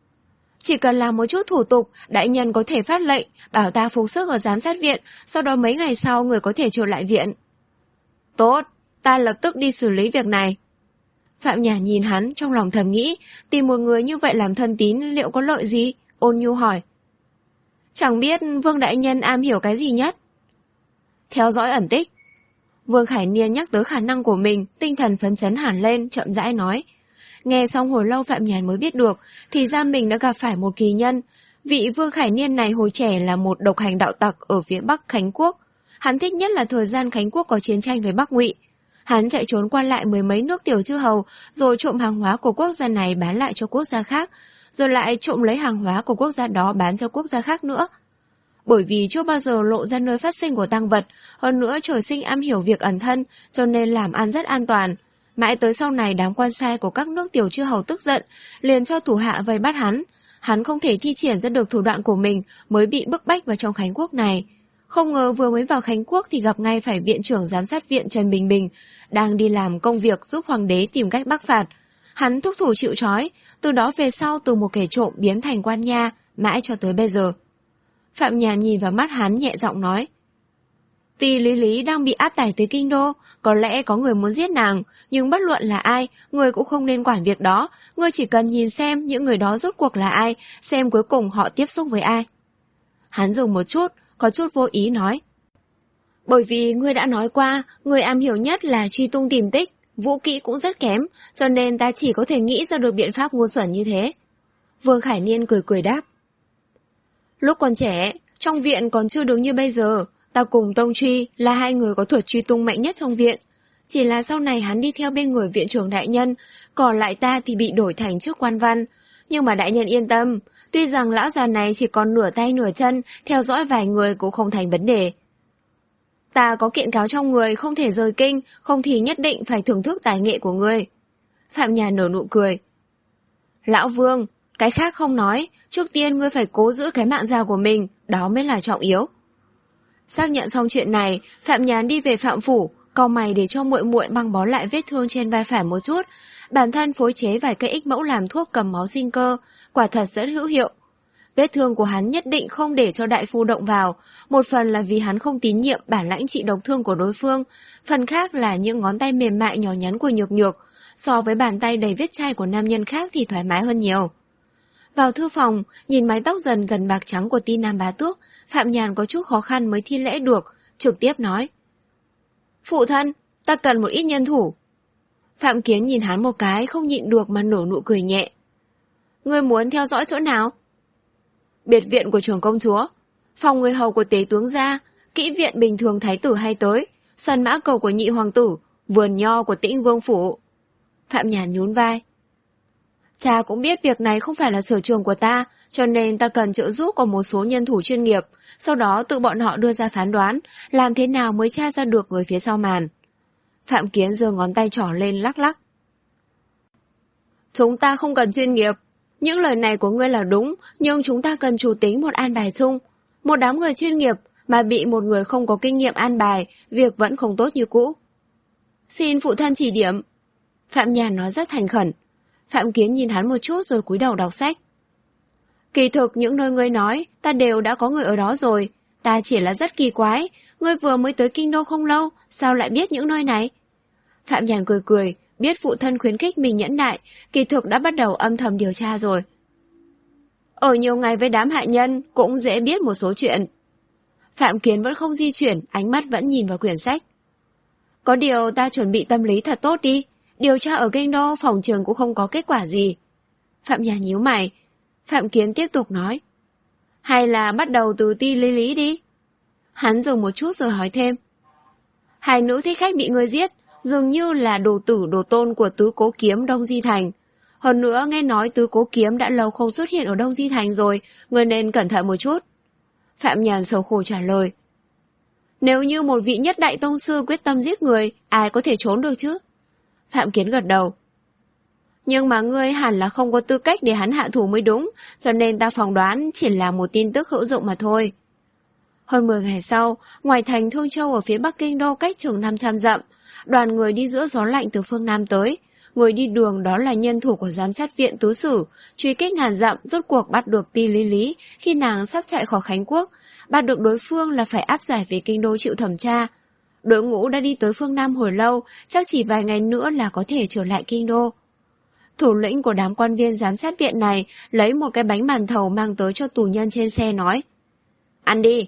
Chỉ cần làm một chút thủ tục, đại nhân có thể phát lệnh, bảo ta phục sức ở giám sát viện, sau đó mấy ngày sau người có thể trở lại viện. Tốt, ta lập tức đi xử lý việc này. Phạm Nhàn nhìn hắn trong lòng thầm nghĩ, tìm một người như vậy làm thân tín liệu có lợi gì? Ôn nhu hỏi. Chẳng biết Vương đại nhân am hiểu cái gì nhất? Theo dõi ẩn tích. Vương Khải Niên nhắc tới khả năng của mình, tinh thần phấn chấn hẳn lên, chậm rãi nói. Nghe xong hồi lâu Phạm Nhàn mới biết được, thì ra mình đã gặp phải một kỳ nhân. Vị Vương Khải Niên này hồi trẻ là một độc hành đạo tặc ở phía Bắc Khánh Quốc. Hắn thích nhất là thời gian Khánh Quốc có chiến tranh với Bắc Ngụy. Hắn chạy trốn qua lại mười mấy nước tiểu chư hầu, rồi trộm hàng hóa của quốc gia này bán lại cho quốc gia khác, rồi lại trộm lấy hàng hóa của quốc gia đó bán cho quốc gia khác nữa. Bởi vì chưa bao giờ lộ ra nơi phát sinh của tang vật, hơn nữa trời sinh am hiểu việc ẩn thân, cho nên làm ăn rất an toàn. Mãi tới sau này đám quan sai của các nước tiểu chư hầu tức giận, liền cho thủ hạ vây bắt hắn. Hắn không thể thi triển ra được thủ đoạn của mình, mới bị bức bách vào trong Khánh Quốc này. Không ngờ vừa mới vào Khánh Quốc thì gặp ngay phải viện trưởng giám sát viện Trần Bình Bình, đang đi làm công việc giúp hoàng đế tìm cách bắc phạt. Hắn thúc thủ chịu trói, từ đó về sau từ một kẻ trộm biến thành quan nha, mãi cho tới bây giờ. Phạm Nhàn nhìn vào mắt hắn nhẹ giọng nói. Tỷ Lý Lý đang bị áp tải tới kinh đô, có lẽ có người muốn giết nàng, nhưng bất luận là ai, người cũng không nên quản việc đó, ngươi chỉ cần nhìn xem những người đó rốt cuộc là ai, xem cuối cùng họ tiếp xúc với ai. Hắn dừng một chút, có chút vô ý nói. Bởi vì ngươi đã nói qua, người am hiểu nhất là truy tung tìm tích, vũ kỹ cũng rất kém, cho nên ta chỉ có thể nghĩ ra được biện pháp ngu xuẩn như thế. Vương Khải Niên cười cười đáp. Lúc còn trẻ, trong viện còn chưa được như bây giờ, ta cùng Tông Truy là hai người có thuật truy tung mạnh nhất trong viện. Chỉ là sau này hắn đi theo bên người viện trưởng đại nhân, còn lại ta thì bị đổi thành chức quan văn. Nhưng mà đại nhân yên tâm, tuy rằng lão già này chỉ còn nửa tay nửa chân, theo dõi vài người cũng không thành vấn đề. Ta có kiện cáo trong người không thể rời kinh, không thì nhất định phải thưởng thức tài nghệ của ngươi. Phạm Nhàn nở nụ cười. Lão Vương, cái khác không nói, trước tiên ngươi phải cố giữ cái mạng già của mình, đó mới là trọng yếu. Xác nhận xong chuyện này, Phạm Nhàn đi về Phạm phủ, cau mày để cho muội muội băng bó lại vết thương trên vai phải một chút, bản thân phối chế vài cây ích mẫu làm thuốc cầm máu sinh cơ, quả thật rất hữu hiệu. Vết thương của hắn nhất định không để cho đại phu động vào, một phần là vì hắn không tín nhiệm bản lãnh trị độc thương của đối phương, phần khác là những ngón tay mềm mại nhỏ nhắn của Nhược Nhược, so với bàn tay đầy vết chai của nam nhân khác thì thoải mái hơn nhiều. Vào thư phòng, nhìn mái tóc dần dần bạc trắng của Ti Nam Bá Tước, Phạm Nhàn có chút khó khăn mới thi lễ được, trực tiếp nói. Phụ thân, ta cần một ít nhân thủ. Phạm Kiến nhìn hắn một cái không nhịn được mà nở nụ cười nhẹ. Ngươi muốn theo dõi chỗ nào? Biệt viện của trưởng công chúa, phòng người hầu của tế tướng gia, kỹ viện bình thường thái tử hay tới, sân mã cầu của nhị hoàng tử, vườn nho của Tĩnh Vương phủ. Phạm Nhàn nhún vai. Cha cũng biết việc này không phải là sở trường của ta, cho nên ta cần trợ giúp của một số nhân thủ chuyên nghiệp, sau đó tự bọn họ đưa ra phán đoán, làm thế nào mới tra ra được người phía sau màn. Phạm Kiến giơ ngón tay trỏ lên lắc lắc. Chúng ta không cần chuyên nghiệp. Những lời này của ngươi là đúng, nhưng chúng ta cần chủ tính một an bài chung. Một đám người chuyên nghiệp mà bị một người không có kinh nghiệm an bài, việc vẫn không tốt như cũ. Xin phụ thân chỉ điểm. Phạm Nhàn nói rất thành khẩn. Phạm Kiến nhìn hắn một chút rồi cúi đầu đọc sách. Kỳ thực những nơi ngươi nói, ta đều đã có người ở đó rồi. Ta chỉ là rất kỳ quái, ngươi vừa mới tới kinh đô không lâu, sao lại biết những nơi này? Phạm Nhàn cười cười, biết phụ thân khuyến khích mình nhẫn nại, kỳ thực đã bắt đầu âm thầm điều tra rồi. Ở nhiều ngày với đám hại nhân, cũng dễ biết một số chuyện. Phạm Kiến vẫn không di chuyển, ánh mắt vẫn nhìn vào quyển sách. Có điều ta chuẩn bị tâm lý thật tốt đi, điều tra ở kinh đô phòng trường cũng không có kết quả gì. Phạm Nhàn nhíu mày. Phạm Kiến tiếp tục nói. Hay là bắt đầu từ Ti Lý Lý đi. Hắn dừng một chút rồi hỏi thêm. Hai nữ thích khách bị người giết, dường như là đồ tử đồ tôn của Tứ Cố Kiếm Đông Di Thành. Hơn nữa nghe nói Tứ Cố Kiếm đã lâu không xuất hiện ở Đông Di Thành rồi, người nên cẩn thận một chút. Phạm Nhàn sầu khổ trả lời. Nếu như một vị nhất đại tông sư quyết tâm giết người, ai có thể trốn được chứ? Phạm Kiến gật đầu. Nhưng mà ngươi hẳn là không có tư cách để hắn hạ thủ mới đúng, cho nên ta phỏng đoán chỉ là một tin tức hữu dụng mà thôi. Hơn mười ngày sau, ngoài thành Thương Châu ở phía Bắc Kinh đô cách chừng năm trăm dặm, đoàn người đi giữa gió lạnh từ phương Nam tới. Người đi đường đó là nhân thủ của giám sát viện tứ sử, truy kích ngàn dặm rốt cuộc bắt được Ti Lý Lý khi nàng sắp chạy khỏi Khánh Quốc, bắt được đối phương là phải áp giải về kinh đô chịu thẩm tra. Đội ngũ đã đi tới phương Nam hồi lâu, chắc chỉ vài ngày nữa là có thể trở lại kinh đô. Thủ lĩnh của đám quan viên giám sát viện này lấy một cái bánh màn thầu mang tới cho tù nhân trên xe nói. Ăn đi.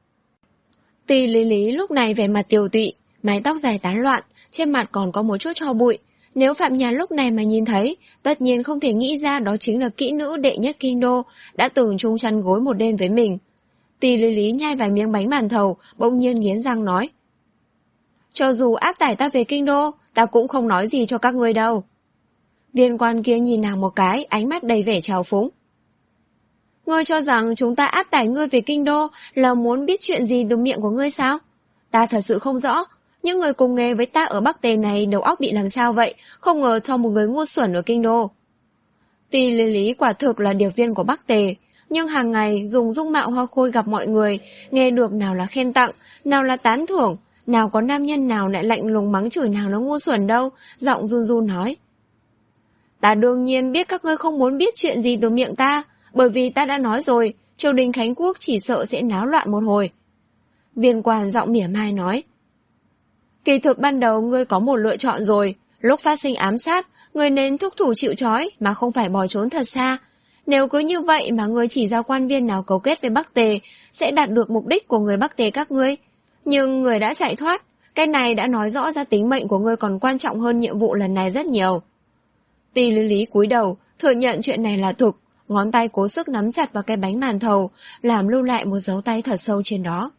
Ti Lý Lý lúc này vẻ mặt tiều tụy, mái tóc dài tán loạn, trên mặt còn có một chút tro bụi. Nếu Phạm Nhàn lúc này mà nhìn thấy, tất nhiên không thể nghĩ ra đó chính là kỹ nữ đệ nhất kinh đô, đã từng chung chăn gối một đêm với mình. Ti Lý Lý nhai vài miếng bánh màn thầu, bỗng nhiên nghiến răng nói. Cho dù áp tải ta về kinh đô, ta cũng không nói gì cho các ngươi đâu. Viên quan kia nhìn nàng một cái, ánh mắt đầy vẻ trào phúng. Ngươi cho rằng chúng ta áp tải ngươi về kinh đô là muốn biết chuyện gì từ miệng của ngươi sao? Ta thật sự không rõ, những người cùng nghề với ta ở Bắc Tề này đầu óc bị làm sao vậy, không ngờ cho một người ngu xuẩn ở kinh đô. Ti Lý Lý quả thực là điệp viên của Bắc Tề, nhưng hàng ngày dùng dung mạo hoa khôi gặp mọi người, nghe được nào là khen tặng, nào là tán thưởng, nào có nam nhân nào lại lạnh lùng mắng chửi nào nó ngu xuẩn đâu, giọng run run nói. Ta đương nhiên biết các ngươi không muốn biết chuyện gì từ miệng ta, bởi vì ta đã nói rồi, triều đình Khánh Quốc chỉ sợ sẽ náo loạn một hồi. Viên quan giọng mỉa mai nói. Kỳ thực ban đầu ngươi có một lựa chọn rồi. Lúc phát sinh ám sát, ngươi nên thúc thủ chịu trói mà không phải bỏ trốn thật xa. Nếu cứ như vậy mà ngươi chỉ ra quan viên nào cấu kết với Bắc Tề, sẽ đạt được mục đích của người Bắc Tề các ngươi. Nhưng người đã chạy thoát, cái này đã nói rõ ra tính mệnh của ngươi còn quan trọng hơn nhiệm vụ lần này rất nhiều. Ti Lý Lý cúi đầu, thừa nhận chuyện này là thực, ngón tay cố sức nắm chặt vào cái bánh màn thầu, làm lưu lại một dấu tay thật sâu trên đó.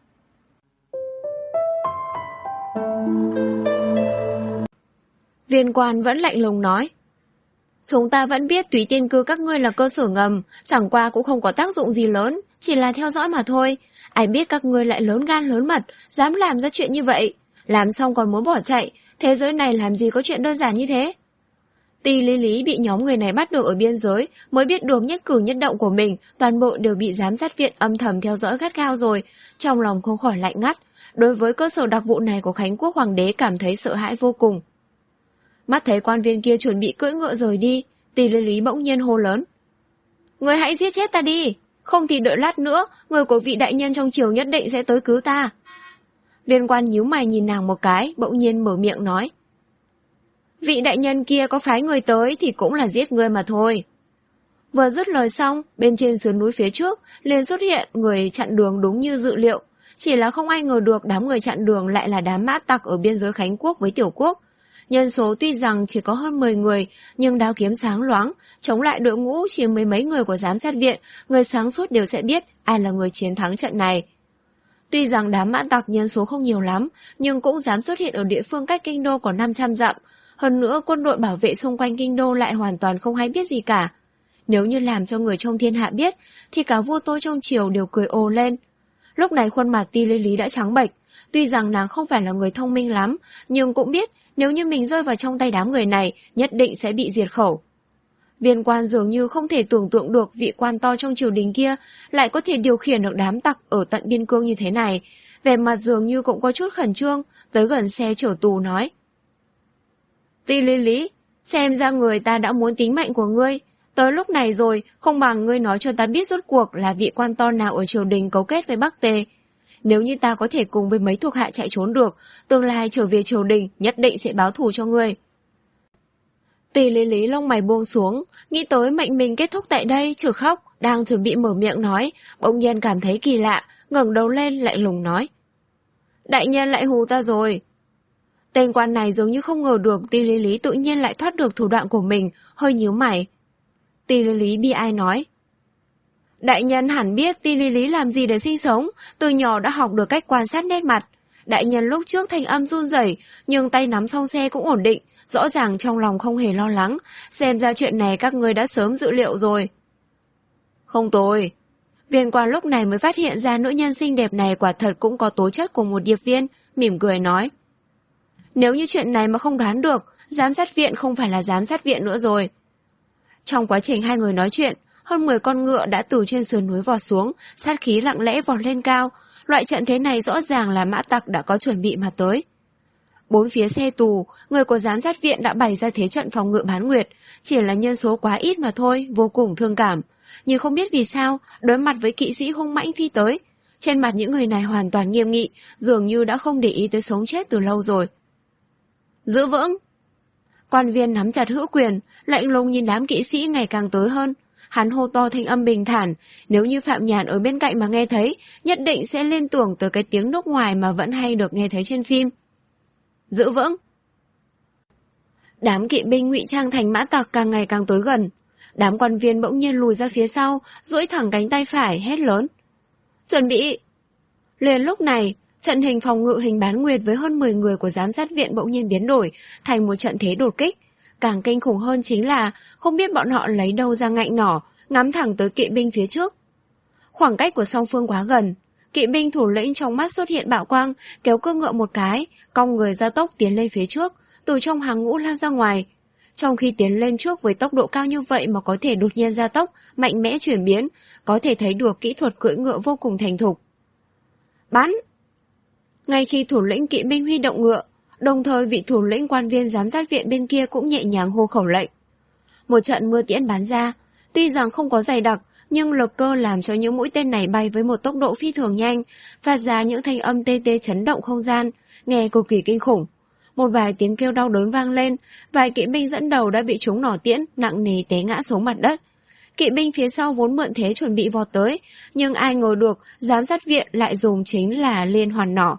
Viên quan vẫn lạnh lùng nói. Chúng ta vẫn biết Túy Tiên Cư các ngươi là cơ sở ngầm, chẳng qua cũng không có tác dụng gì lớn, chỉ là theo dõi mà thôi. Ai biết các ngươi lại lớn gan lớn mật, dám làm ra chuyện như vậy. Làm xong còn muốn bỏ chạy, thế giới này làm gì có chuyện đơn giản như thế. Ti Lý Lý bị nhóm người này bắt được ở biên giới, mới biết được nhất cử nhất động của mình, toàn bộ đều bị giám sát viện âm thầm theo dõi gắt gao rồi, trong lòng không khỏi lạnh ngắt. Đối với cơ sở đặc vụ này của Khánh Quốc Hoàng đế cảm thấy sợ hãi vô cùng. Mắt thấy quan viên kia chuẩn bị cưỡi ngựa rời đi, Ti Lý Lý bỗng nhiên hô lớn. Người hãy giết chết ta đi, không thì đợi lát nữa, người của vị đại nhân trong triều nhất định sẽ tới cứu ta. Viên quan nhíu mày nhìn nàng một cái, bỗng nhiên mở miệng nói. Vị đại nhân kia có phái người tới thì cũng là giết người mà thôi. Vừa dứt lời xong, bên trên sườn núi phía trước liền xuất hiện người chặn đường đúng như dự liệu. Chỉ là không ai ngờ được đám người chặn đường lại là đám mã tặc ở biên giới Khánh Quốc với Tiểu Quốc. Nhân số tuy rằng chỉ có hơn mười người, nhưng đao kiếm sáng loáng, chống lại đội ngũ chỉ mấy mấy người của giám sát viện, người sáng suốt đều sẽ biết ai là người chiến thắng trận này. Tuy rằng đám mã tặc nhân số không nhiều lắm, nhưng cũng dám xuất hiện ở địa phương cách kinh đô có năm trăm dặm. Hơn nữa quân đội bảo vệ xung quanh kinh đô lại hoàn toàn không hay biết gì cả. Nếu như làm cho người trong thiên hạ biết, thì cả vua tôi trong triều đều cười ồ lên. Lúc này khuôn mặt Ti Lý Lý đã trắng bệch. Tuy rằng nàng không phải là người thông minh lắm, nhưng cũng biết nếu như mình rơi vào trong tay đám người này, nhất định sẽ bị diệt khẩu. Viên quan dường như không thể tưởng tượng được vị quan to trong triều đình kia lại có thể điều khiển được đám tặc ở tận biên cương như thế này. Vẻ mặt dường như cũng có chút khẩn trương, tới gần xe chở tù nói. Ti Lý Lý, xem ra người ta đã muốn tính mệnh của ngươi. Tới lúc này rồi, không bằng ngươi nói cho ta biết rốt cuộc là vị quan to nào ở triều đình cấu kết với Bắc Tề. Nếu như ta có thể cùng với mấy thuộc hạ chạy trốn được, tương lai trở về triều đình nhất định sẽ báo thù cho ngươi. Ti Lý Lý lông mày buông xuống, nghĩ tới mệnh mình kết thúc tại đây, chửi khóc, đang chuẩn bị mở miệng nói, bỗng nhiên cảm thấy kỳ lạ, ngẩng đầu lên lại lùng nói. Đại nhân lại hù ta rồi. Tên quan này giống như không ngờ được Ti Lý Lý tự nhiên lại thoát được thủ đoạn của mình, hơi nhíu mày. Ti Lý Lý bi ai nói. Đại nhân hẳn biết Ti Lý Lý làm gì để sinh sống, từ nhỏ đã học được cách quan sát nét mặt. Đại nhân lúc trước thanh âm run rẩy, nhưng tay nắm song xe cũng ổn định, rõ ràng trong lòng không hề lo lắng, xem ra chuyện này các ngươi đã sớm dự liệu rồi. Không tồi. Viên quan lúc này mới phát hiện ra nữ nhân xinh đẹp này quả thật cũng có tố chất của một điệp viên, mỉm cười nói. Nếu như chuyện này mà không đoán được, giám sát viện không phải là giám sát viện nữa rồi. Trong quá trình hai người nói chuyện, hơn mười con ngựa đã từ trên sườn núi vọt xuống, sát khí lặng lẽ vọt lên cao. Loại trận thế này rõ ràng là mã tặc đã có chuẩn bị mà tới. Bốn phía xe tù, người của giám sát viện đã bày ra thế trận phòng ngự bán nguyệt, chỉ là nhân số quá ít mà thôi, vô cùng thương cảm. Nhưng không biết vì sao, đối mặt với kỵ sĩ hung mãnh phi tới, trên mặt những người này hoàn toàn nghiêm nghị, dường như đã không để ý tới sống chết từ lâu rồi. Giữ vững! Quan viên nắm chặt hữu quyền, lạnh lùng nhìn đám kỵ sĩ ngày càng tới hơn. Hắn hô to thanh âm bình thản, nếu như Phạm Nhàn ở bên cạnh mà nghe thấy, nhất định sẽ liên tưởng tới cái tiếng nước ngoài mà vẫn hay được nghe thấy trên phim. Giữ vững! Đám kỵ binh ngụy trang thành mã tặc càng ngày càng tới gần. Đám quan viên bỗng nhiên lùi ra phía sau, duỗi thẳng cánh tay phải, hét lớn. Chuẩn bị! Liền lúc này, trận hình phòng ngự hình bán nguyệt với hơn mười người của giám sát viện bỗng nhiên biến đổi thành một trận thế đột kích. Càng kinh khủng hơn chính là không biết bọn họ lấy đâu ra ngạnh nỏ, ngắm thẳng tới kỵ binh phía trước. Khoảng cách của song phương quá gần, kỵ binh thủ lĩnh trong mắt xuất hiện bạo quang, kéo cương ngựa một cái, cong người ra tốc tiến lên phía trước, từ trong hàng ngũ lao ra ngoài. Trong khi tiến lên trước với tốc độ cao như vậy mà có thể đột nhiên gia tốc, mạnh mẽ chuyển biến, có thể thấy được kỹ thuật cưỡi ngựa vô cùng thành thục. Bắn! Ngay khi thủ lĩnh kỵ binh huy động ngựa, đồng thời vị thủ lĩnh quan viên giám sát viện bên kia cũng nhẹ nhàng hô khẩu lệnh. Một trận mưa tiễn bắn ra, tuy rằng không có dày đặc, nhưng lực cơ làm cho những mũi tên này bay với một tốc độ phi thường nhanh, phát ra những thanh âm tê tê chấn động không gian, nghe cực kỳ kinh khủng. Một vài tiếng kêu đau đớn vang lên, vài kỵ binh dẫn đầu đã bị trúng nỏ tiễn, nặng nề té ngã xuống mặt đất. Kỵ binh phía sau vốn mượn thế chuẩn bị vọt tới, nhưng ai ngờ được giám sát viện lại dùng chính là liên hoàn nỏ.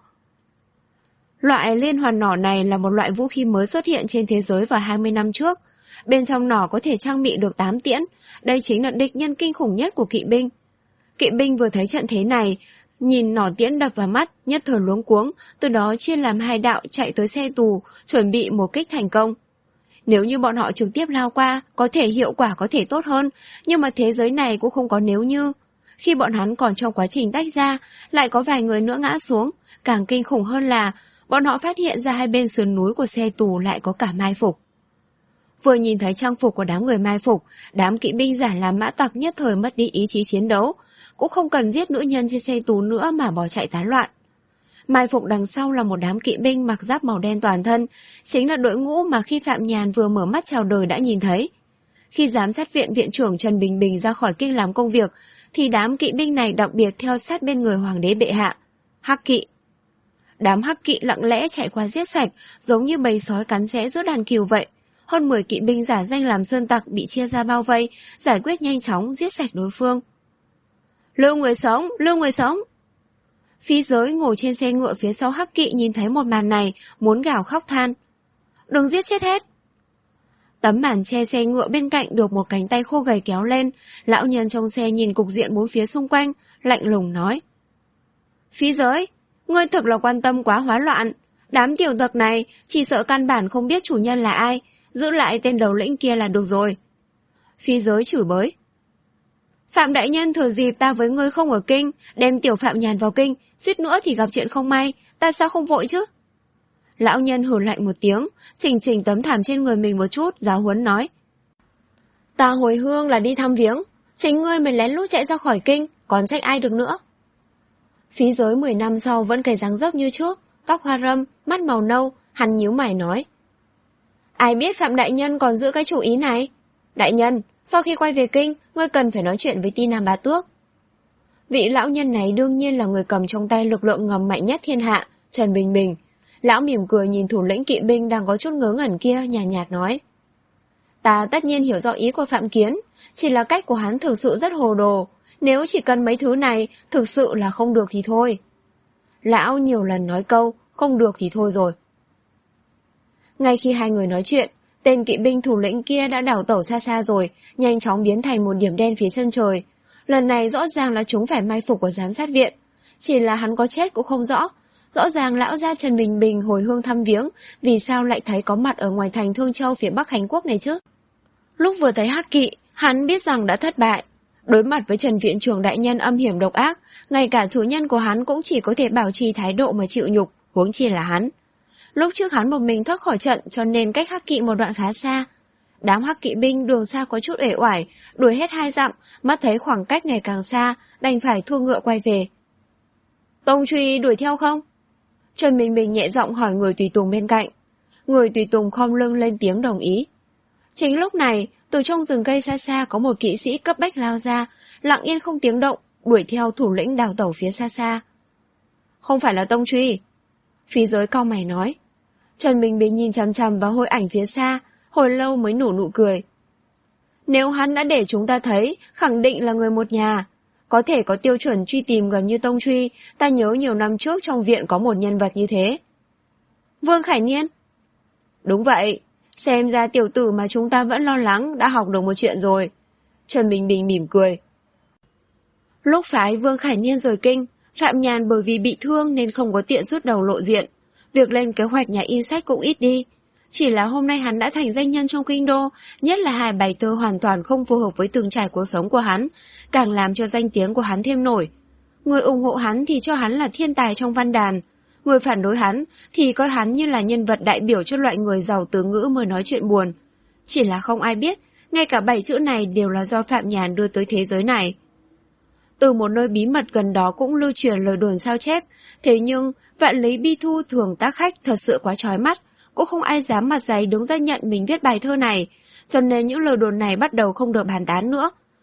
Loại liên hoàn nỏ này là một loại vũ khí mới xuất hiện trên thế giới vào hai mươi năm trước. Bên trong nỏ có thể trang bị được tám tiễn, đây chính là địch nhân kinh khủng nhất của kỵ binh. Kỵ binh vừa thấy trận thế này, nhìn nỏ tiễn đập vào mắt, nhất thời luống cuống, từ đó chia làm hai đạo chạy tới xe tù, chuẩn bị một kích thành công. Nếu như bọn họ trực tiếp lao qua, có thể hiệu quả có thể tốt hơn, nhưng mà thế giới này cũng không có nếu như. Khi bọn hắn còn trong quá trình tách ra, lại có vài người nữa ngã xuống, càng kinh khủng hơn là bọn họ phát hiện ra hai bên sườn núi của xe tù lại có cả mai phục. Vừa nhìn thấy trang phục của đám người mai phục, đám kỵ binh giả làm mã tặc nhất thời mất đi ý chí chiến đấu, cũng không cần giết nữ nhân trên xe tù nữa mà bỏ chạy tán loạn. Mai phục đằng sau là một đám kỵ binh mặc giáp màu đen toàn thân, chính là đội ngũ mà khi Phạm Nhàn vừa mở mắt chào đời đã nhìn thấy. Khi giám sát viện viện trưởng Trần Bình Bình ra khỏi kinh làm công việc, thì đám kỵ binh này đặc biệt theo sát bên người hoàng đế bệ hạ. Hắc kỵ. Đám hắc kỵ lặng lẽ chạy qua giết sạch, giống như bầy sói cắn xé giữa đàn cừu vậy. Hơn mười kỵ binh giả danh làm sơn tặc bị chia ra bao vây, giải quyết nhanh chóng, giết sạch đối phương. Lưu người sống, lưu người sống. Phi giới ngồi trên xe ngựa phía sau hắc kỵ nhìn thấy một màn này, muốn gào khóc than. Đừng giết chết hết. Tấm màn che xe ngựa bên cạnh được một cánh tay khô gầy kéo lên, lão nhân trong xe nhìn cục diện bốn phía xung quanh, lạnh lùng nói. Phi giới, ngươi thực là quan tâm quá hóa loạn. Đám tiểu tặc này chỉ sợ căn bản không biết chủ nhân là ai, giữ lại tên đầu lĩnh kia là được rồi. Phi giới chửi bới. Phạm đại nhân thừa dịp ta với ngươi không ở kinh, đem tiểu Phạm Nhàn vào kinh, suýt nữa thì gặp chuyện không may, ta sao không vội chứ? Lão nhân hừ lạnh một tiếng, chỉnh chỉnh tấm thảm trên người mình một chút, giáo huấn nói. Ta hồi hương là đi thăm viếng, chính ngươi mới lén lút chạy ra khỏi kinh, còn trách ai được nữa. Phí giới mười năm sau vẫn cái dáng dấp như trước, tóc hoa râm, mắt màu nâu, hắn nhíu mày nói. Ai biết Phạm đại nhân còn giữ cái chủ ý này? Đại nhân, sau khi quay về kinh, ngươi cần phải nói chuyện với Ti Nam Bá Tước. Vị lão nhân này đương nhiên là người cầm trong tay lực lượng ngầm mạnh nhất thiên hạ, Trần Bình Bình. Lão mỉm cười nhìn thủ lĩnh kỵ binh đang có chút ngớ ngẩn kia, nhàn nhạt, nhạt nói. Ta tất nhiên hiểu rõ ý của Phạm Kiến, chỉ là cách của hắn thực sự rất hồ đồ. Nếu chỉ cần mấy thứ này, thực sự là không được thì thôi. Lão nhiều lần nói câu, không được thì thôi rồi. Ngay khi hai người nói chuyện, tên kỵ binh thủ lĩnh kia đã đảo tẩu xa xa rồi, nhanh chóng biến thành một điểm đen phía chân trời. Lần này rõ ràng là chúng phải mai phục của giám sát viện. Chỉ là hắn có chết cũng không rõ. Rõ ràng lão gia Trần Bình Bình hồi hương thăm viếng, vì sao lại thấy có mặt ở ngoài thành Thương Châu phía Bắc Khánh Quốc này chứ? Lúc vừa thấy hắc kỵ, hắn biết rằng đã thất bại. Đối mặt với Trần viện trưởng đại nhân âm hiểm độc ác, ngay cả chủ nhân của hắn cũng chỉ có thể bảo trì thái độ mà chịu nhục, huống chi là hắn. Lúc trước hắn một mình thoát khỏi trận cho nên cách hắc kỵ một đoạn khá xa. Đám hắc kỵ binh đường xa có chút uể oải, đuổi hết hai dặm, mắt thấy khoảng cách ngày càng xa, đành phải thua ngựa quay về. Tông Truy đuổi theo không? Trần Bình Bình nhẹ giọng hỏi người tùy tùng bên cạnh. Người tùy tùng khom lưng lên tiếng đồng ý. Chính lúc này, từ trong rừng cây xa xa có một kỵ sĩ cấp bách lao ra, lặng yên không tiếng động, đuổi theo thủ lĩnh đào tẩu phía xa xa. Không phải là Tông Truy. Phí giới cau mày nói. Trần Bình Bình nhìn chằm chằm vào hồi ảnh phía xa, hồi lâu mới nủ nụ cười. Nếu hắn đã để chúng ta thấy, khẳng định là người một nhà. Có thể có tiêu chuẩn truy tìm gần như Tông Truy, ta nhớ nhiều năm trước trong viện có một nhân vật như thế. Vương Khải Niên. Đúng vậy, xem ra tiểu tử mà chúng ta vẫn lo lắng đã học được một chuyện rồi. Trần Bình Bình mỉm cười. Lúc phái Vương Khải Niên rời kinh, Phạm Nhàn bởi vì bị thương nên không có tiện rút đầu lộ diện. Việc lên kế hoạch nhà in sách cũng ít đi. Chỉ là hôm nay hắn đã thành danh nhân trong kinh đô, nhất là hai bài thơ hoàn toàn không phù hợp với từng trải cuộc sống của hắn, càng làm cho danh tiếng của hắn thêm nổi. Người ủng hộ hắn thì cho hắn là thiên tài trong văn đàn, người phản đối hắn thì coi hắn như là nhân vật đại biểu cho loại người giàu từ ngữ mới nói chuyện buồn. Chỉ là không ai biết, ngay cả bảy chữ này đều là do Phạm Nhàn đưa tới thế giới này. Từ một nơi bí mật gần đó cũng lưu truyền lời đồn sao chép, thế nhưng vạn lý bi thu thường tác khách thật sự quá chói mắt, cũng không ai dám mặt dày đứng ra nhận mình viết bài thơ này, cho nên những lời đồn này bắt đầu không được bàn tán nữa.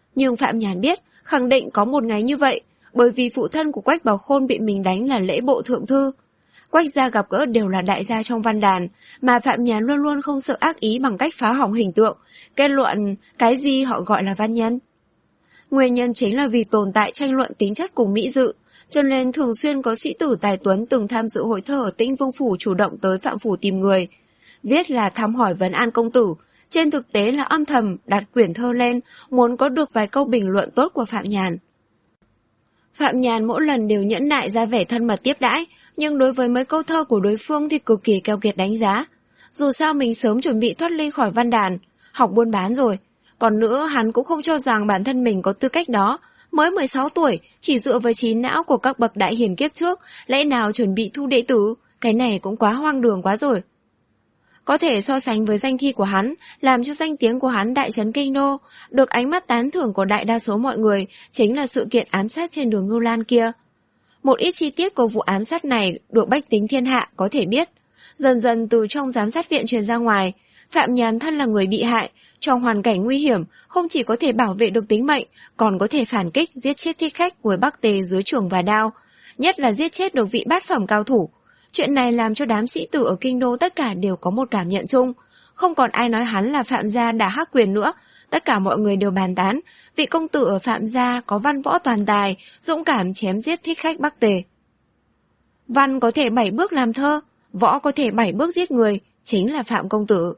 Nhưng Phạm Nhàn biết, khẳng định có một ngày như vậy, bởi vì phụ thân của Quách Bảo Khôn bị mình đánh là Lễ Bộ Thượng Thư. Quách gia gặp gỡ đều là đại gia trong văn đàn, mà Phạm Nhàn luôn luôn không sợ ác ý bằng cách phá hỏng hình tượng, kết luận cái gì họ gọi là văn nhân. Nguyên nhân chính là vì tồn tại tranh luận tính chất cùng mỹ dự, cho nên thường xuyên có sĩ tử tài tuấn từng tham dự hội thơ ở Tĩnh Vương Phủ chủ động tới Phạm Phủ tìm người. Viết là thăm hỏi vấn an công tử, trên thực tế là âm thầm đặt quyển thơ lên, muốn có được vài câu bình luận tốt của Phạm Nhàn. Phạm Nhàn mỗi lần đều nhẫn nại ra vẻ thân mật tiếp đãi, nhưng đối với mấy câu thơ của đối phương thì cực kỳ keo kiệt đánh giá. Dù sao mình sớm chuẩn bị thoát ly khỏi văn đàn, học buôn bán rồi. Còn nữa, hắn cũng không cho rằng bản thân mình có tư cách đó. Mới mười sáu tuổi, chỉ dựa với trí não của các bậc đại hiền kiếp trước, lẽ nào chuẩn bị thu đệ tử, cái này cũng quá hoang đường quá rồi. Có thể so sánh với danh thi của hắn, làm cho danh tiếng của hắn đại chấn kinh đô, được ánh mắt tán thưởng của đại đa số mọi người, chính là sự kiện ám sát trên đường Ngưu Lan kia. Một ít chi tiết của vụ ám sát này được bách tính thiên hạ có thể biết. Dần dần từ trong giám sát viện truyền ra ngoài, Phạm Nhàn thân là người bị hại, trong hoàn cảnh nguy hiểm, không chỉ có thể bảo vệ được tính mệnh, còn có thể phản kích giết chết thích khách với Bắc Tề dưới chưởng và đao, nhất là giết chết được vị bát phẩm cao thủ. Chuyện này làm cho đám sĩ tử ở kinh đô tất cả đều có một cảm nhận chung, không còn ai nói hắn là Phạm gia đã hắc quyền nữa, tất cả mọi người đều bàn tán, vị công tử ở Phạm gia có văn võ toàn tài, dũng cảm chém giết thích khách Bắc Tề. Văn có thể bảy bước làm thơ, võ có thể bảy bước giết người, chính là Phạm công tử.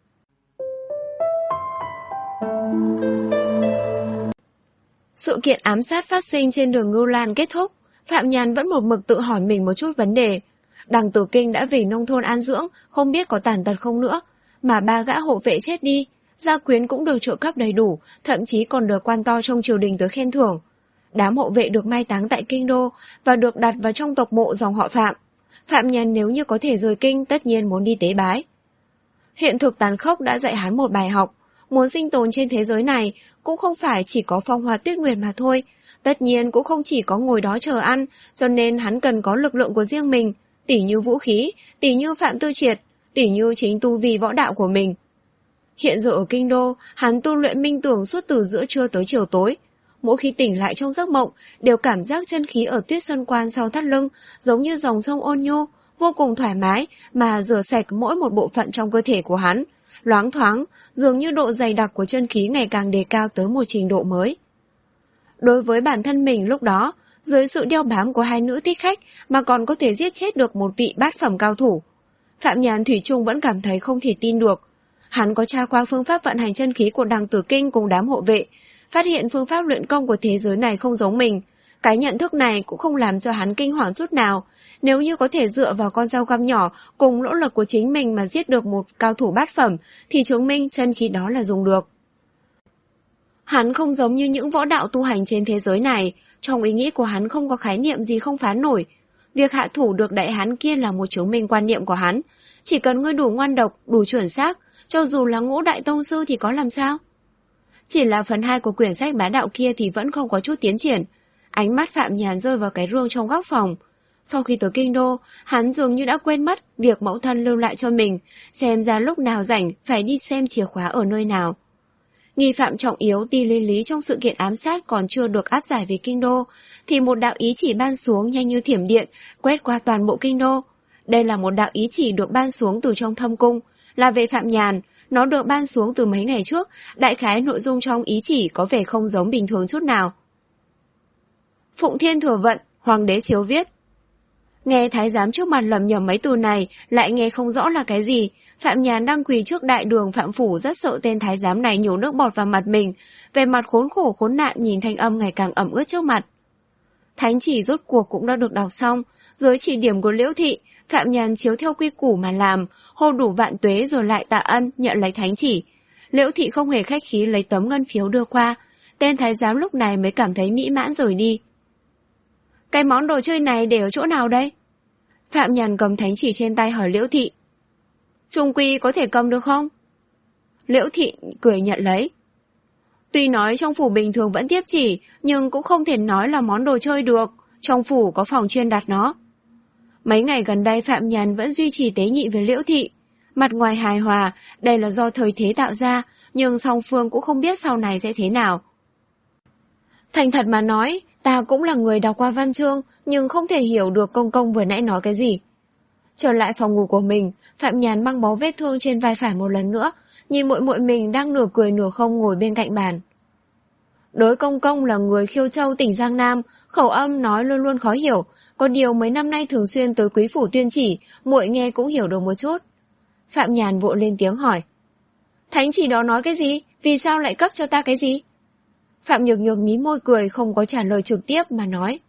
Sự kiện ám sát phát sinh trên đường Ngưu Lan kết thúc, Phạm Nhàn vẫn một mực tự hỏi mình một chút vấn đề. Đằng Tử Kinh đã về nông thôn an dưỡng, không biết có tàn tật không nữa, mà ba gã hộ vệ chết đi, gia quyến cũng được trợ cấp đầy đủ, thậm chí còn được quan to trong triều đình tới khen thưởng. Đám hộ vệ được mai táng tại kinh đô và được đặt vào trong tộc mộ dòng họ Phạm. Phạm Nhàn nếu như có thể rời kinh tất nhiên muốn đi tế bái. Hiện thực tàn khốc đã dạy hắn một bài học, muốn sinh tồn trên thế giới này cũng không phải chỉ có phong hoa tuyết nguyệt mà thôi, tất nhiên cũng không chỉ có ngồi đó chờ ăn, cho nên hắn cần có lực lượng của riêng mình, tỉ như vũ khí, tỉ như Phạm Tư Triệt, tỉ như chính tu vi võ đạo của mình. Hiện giờ ở kinh đô, hắn tu luyện minh tưởng suốt từ giữa trưa tới chiều tối. Mỗi khi tỉnh lại trong giấc mộng, đều cảm giác chân khí ở Tuyết Sơn Quan sau thắt lưng, giống như dòng sông ôn nhu, vô cùng thoải mái mà rửa sạch mỗi một bộ phận trong cơ thể của hắn. Loáng thoáng, dường như độ dày đặc của chân khí ngày càng đề cao tới một trình độ mới. Đối với bản thân mình lúc đó, dưới sự đeo bám của hai nữ thích khách mà còn có thể giết chết được một vị bát phẩm cao thủ, Phạm Nhàn thủy chung vẫn cảm thấy không thể tin được. Hắn có tra qua phương pháp vận hành chân khí của Đằng Tử Kinh cùng đám hộ vệ, phát hiện phương pháp luyện công của thế giới này không giống mình. Cái nhận thức này cũng không làm cho hắn kinh hoàng chút nào. Nếu như có thể dựa vào con dao găm nhỏ cùng nỗ lực của chính mình mà giết được một cao thủ bát phẩm, thì chứng minh chân khí đó là dùng được. Hắn không giống như những võ đạo tu hành trên thế giới này, trong ý nghĩ của hắn không có khái niệm gì không phá nổi. Việc hạ thủ được đại hán kia là một chứng minh quan niệm của hắn. Chỉ cần ngươi đủ ngoan độc, đủ chuẩn xác, cho dù là ngũ đại tông sư thì có làm sao? Chỉ là phần hai của quyển sách bá đạo kia thì vẫn không có chút tiến triển. Ánh mắt Phạm Nhàn rơi vào cái rương trong góc phòng. Sau khi tới kinh đô, hắn dường như đã quên mất việc mẫu thân lưu lại cho mình, xem ra lúc nào rảnh phải đi xem chìa khóa ở nơi nào. Nghi phạm trọng yếu Ti Lý Lý trong sự kiện ám sát còn chưa được áp giải về kinh đô, thì một đạo ý chỉ ban xuống nhanh như thiểm điện, quét qua toàn bộ kinh đô. Đây là một đạo ý chỉ được ban xuống từ trong thâm cung, là về Phạm Nhàn. Nó được ban xuống từ mấy ngày trước, đại khái nội dung trong ý chỉ có vẻ không giống bình thường chút nào. Phụng Thiên Thừa Vận, Hoàng đế chiếu viết. Nghe thái giám trước mặt lầm nhầm mấy từ này, lại nghe không rõ là cái gì. Phạm Nhàn đang quỳ trước đại đường Phạm Phủ rất sợ tên thái giám này nhổ nước bọt vào mặt mình, về mặt khốn khổ khốn nạn nhìn thanh âm ngày càng ẩm ướt trước mặt. Thánh chỉ rốt cuộc cũng đã được đọc xong, dưới chỉ điểm của Liễu Thị, Phạm Nhàn chiếu theo quy củ mà làm, hô đủ vạn tuế rồi lại tạ ân nhận lấy thánh chỉ. Liễu Thị không hề khách khí lấy tấm ngân phiếu đưa qua, tên thái giám lúc này mới cảm thấy mỹ mãn rời đi. Cái món đồ chơi này để ở chỗ nào đây? Phạm Nhàn cầm thánh chỉ trên tay hỏi Liễu Thị. Trung quy có thể cầm được không? Liễu Thị cười nhận lấy. Tuy nói trong phủ bình thường vẫn tiếp chỉ, nhưng cũng không thể nói là món đồ chơi được, trong phủ có phòng chuyên đặt nó. Mấy ngày gần đây Phạm Nhàn vẫn duy trì tế nhị với Liễu Thị. Mặt ngoài hài hòa, đây là do thời thế tạo ra, nhưng song phương cũng không biết sau này sẽ thế nào. Thành thật mà nói, ta cũng là người đọc qua văn chương, nhưng không thể hiểu được công công vừa nãy nói cái gì. Trở lại phòng ngủ của mình, Phạm Nhàn băng bó vết thương trên vai phải một lần nữa, nhìn muội muội mình đang nửa cười nửa không ngồi bên cạnh bàn. Đối công công là người Khiêu Châu tỉnh Giang Nam, khẩu âm nói luôn luôn khó hiểu, có điều mấy năm nay thường xuyên tới quý phủ tuyên chỉ, muội nghe cũng hiểu được một chút. Phạm Nhàn vội lên tiếng hỏi. Thánh chỉ đó nói cái gì? Vì sao lại cấp cho ta cái gì? Phạm Nhược Nhược mí môi cười không có trả lời trực tiếp mà nói.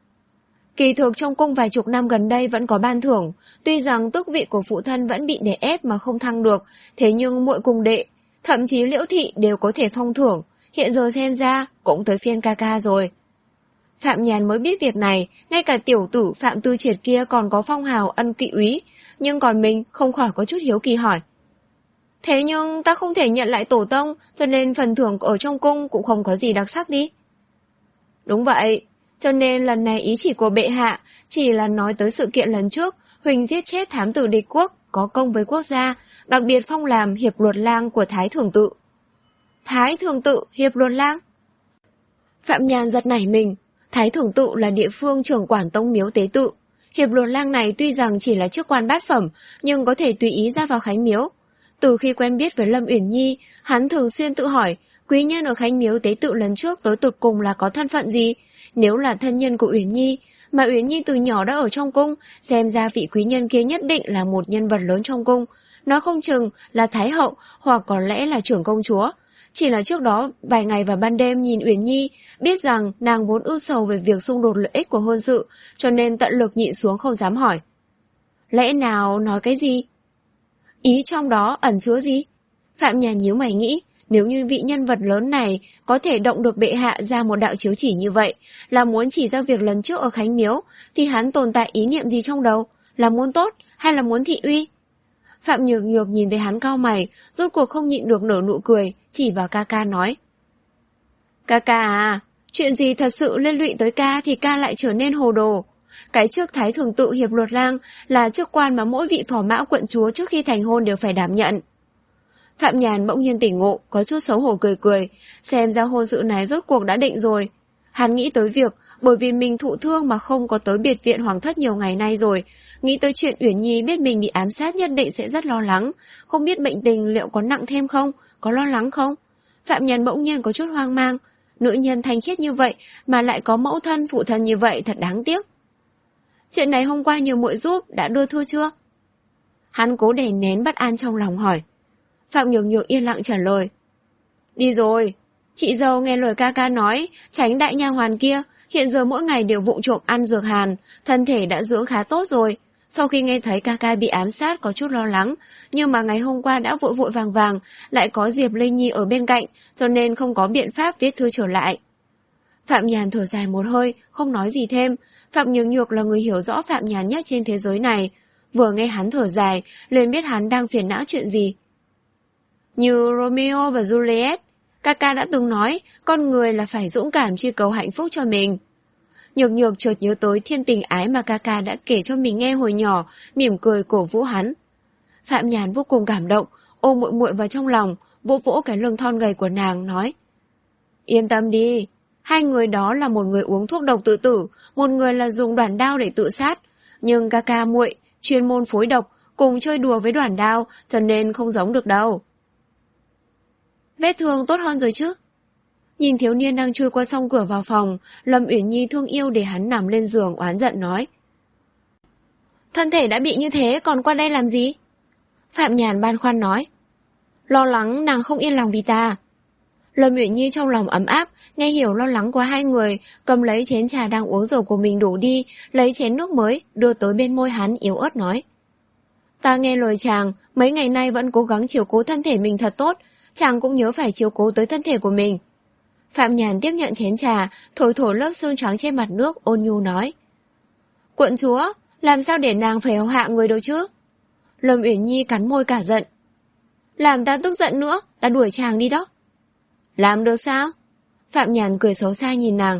Kỳ thực trong cung vài chục năm gần đây vẫn có ban thưởng, tuy rằng tước vị của phụ thân vẫn bị đè ép mà không thăng được, thế nhưng muội cùng đệ, thậm chí Liễu thị đều có thể phong thưởng, hiện giờ xem ra cũng tới phiên ca ca rồi. Phạm Nhàn mới biết việc này, ngay cả tiểu tử Phạm Tư Triệt kia còn có phong hào ân kỵ úy, nhưng còn mình không khỏi có chút hiếu kỳ hỏi. Thế nhưng ta không thể nhận lại tổ tông, cho nên phần thưởng ở trong cung cũng không có gì đặc sắc đi. Đúng vậy, cho nên lần này ý chỉ của bệ hạ chỉ là nói tới sự kiện lần trước, Huỳnh giết chết thám tử địch quốc, có công với quốc gia, đặc biệt phong làm hiệp luật lang của Thái Thường Tự. Thái Thường Tự, hiệp luật lang? Phạm Nhàn giật nảy mình, Thái Thường Tự là địa phương trưởng quản tông miếu tế tự. Hiệp luật lang này tuy rằng chỉ là chức quan bát phẩm, nhưng có thể tùy ý ra vào khánh miếu. Từ khi quen biết với Lâm Uyển Nhi, hắn thường xuyên tự hỏi, quý nhân ở khánh miếu tế tự lần trước tới tụt cùng là có thân phận gì? Nếu là thân nhân của Uyển Nhi, mà Uyển Nhi từ nhỏ đã ở trong cung, xem ra vị quý nhân kia nhất định là một nhân vật lớn trong cung. Nó không chừng là Thái Hậu hoặc có lẽ là trưởng công chúa. Chỉ là trước đó, vài ngày vào ban đêm nhìn Uyển Nhi, biết rằng nàng vốn ưu sầu về việc xung đột lợi ích của hôn sự, cho nên tận lực nhịn xuống không dám hỏi. Lẽ nào nói cái gì? Ý trong đó ẩn chứa gì? Phạm Nhàn nhíu mày nghĩ, nếu như vị nhân vật lớn này có thể động được bệ hạ ra một đạo chiếu chỉ như vậy, là muốn chỉ ra việc lần trước ở Khánh Miếu, thì hắn tồn tại ý niệm gì trong đầu? Là muốn tốt hay là muốn thị uy? Phạm Nhược Nhược nhìn thấy hắn cau mày, rốt cuộc không nhịn được nở nụ cười, chỉ vào ca ca nói. Ca ca à, chuyện gì thật sự liên lụy tới ca thì ca lại trở nên hồ đồ. Cái chức Thái Thường Tự hiệp luật lang là chức quan mà mỗi vị phò mã quận chúa trước khi thành hôn đều phải đảm nhận. Phạm Nhàn bỗng nhiên tỉnh ngộ, có chút xấu hổ cười cười, xem ra hôn sự này rốt cuộc đã định rồi. Hắn nghĩ tới việc, bởi vì mình thụ thương mà không có tới biệt viện hoàng thất nhiều ngày nay rồi, nghĩ tới chuyện Uyển Nhi biết mình bị ám sát nhất định sẽ rất lo lắng, không biết bệnh tình liệu có nặng thêm không, có lo lắng không? Phạm Nhàn bỗng nhiên có chút hoang mang, nữ nhân thanh khiết như vậy mà lại có mẫu thân phụ thân như vậy thật đáng tiếc. Chuyện này hôm qua nhờ muội giúp, đã đưa thư chưa? Hắn cố đè nén bất an trong lòng hỏi. Phạm Nhược Nhược yên lặng trả lời. Đi rồi, chị dâu nghe lời ca ca nói, tránh đại nha hoàn kia, hiện giờ mỗi ngày đều vụng trộm ăn dược hàn, thân thể đã dưỡng khá tốt rồi. Sau khi nghe thấy ca ca bị ám sát có chút lo lắng, nhưng mà ngày hôm qua đã vội vội vàng vàng, lại có Diệp Linh Nhi ở bên cạnh, cho nên không có biện pháp viết thư trở lại. Phạm Nhàn thở dài một hơi, không nói gì thêm. Phạm Nhược Nhược là người hiểu rõ Phạm Nhàn nhất trên thế giới này. Vừa nghe hắn thở dài, liền biết hắn đang phiền não chuyện gì. Như Romeo và Juliet, Kaka đã từng nói, con người là phải dũng cảm truy cầu hạnh phúc cho mình. Nhược Nhược chợt nhớ tới thiên tình ái mà Kaka đã kể cho mình nghe hồi nhỏ, mỉm cười cổ vũ hắn. Phạm Nhàn vô cùng cảm động, ôm muội muội vào trong lòng, vỗ vỗ cái lưng thon gầy của nàng, nói: Yên tâm đi, hai người đó là một người uống thuốc độc tự tử, một người là dùng đoản đao để tự sát, nhưng Kaka muội chuyên môn phối độc, cùng chơi đùa với đoản đao, cho nên không giống được đâu. Vết thương tốt hơn rồi chứ? Nhìn thiếu niên đang chui qua song cửa vào phòng, Lâm Uyển Nhi thương yêu để hắn nằm lên giường oán giận nói: Thân thể đã bị như thế còn qua đây làm gì? Phạm Nhàn băn khoăn nói: Lo lắng nàng không yên lòng vì ta. Lâm Uyển Nhi trong lòng ấm áp, nghe hiểu lo lắng của hai người, cầm lấy chén trà đang uống dầu của mình đổ đi, lấy chén nước mới, đưa tới bên môi hắn yếu ớt nói: Ta nghe lời chàng, mấy ngày nay vẫn cố gắng chiếu cố thân thể mình thật tốt, chàng cũng nhớ phải chiếu cố tới thân thể của mình. Phạm Nhàn tiếp nhận chén trà, thổi thổi lớp xương trắng trên mặt nước, ôn nhu nói: Quận chúa, làm sao để nàng phải hầu hạ người đâu chứ? Lâm Uyển Nhi cắn môi cả giận: Làm ta tức giận nữa, ta đuổi chàng đi đó. Làm được sao? Phạm Nhàn cười xấu xa nhìn nàng.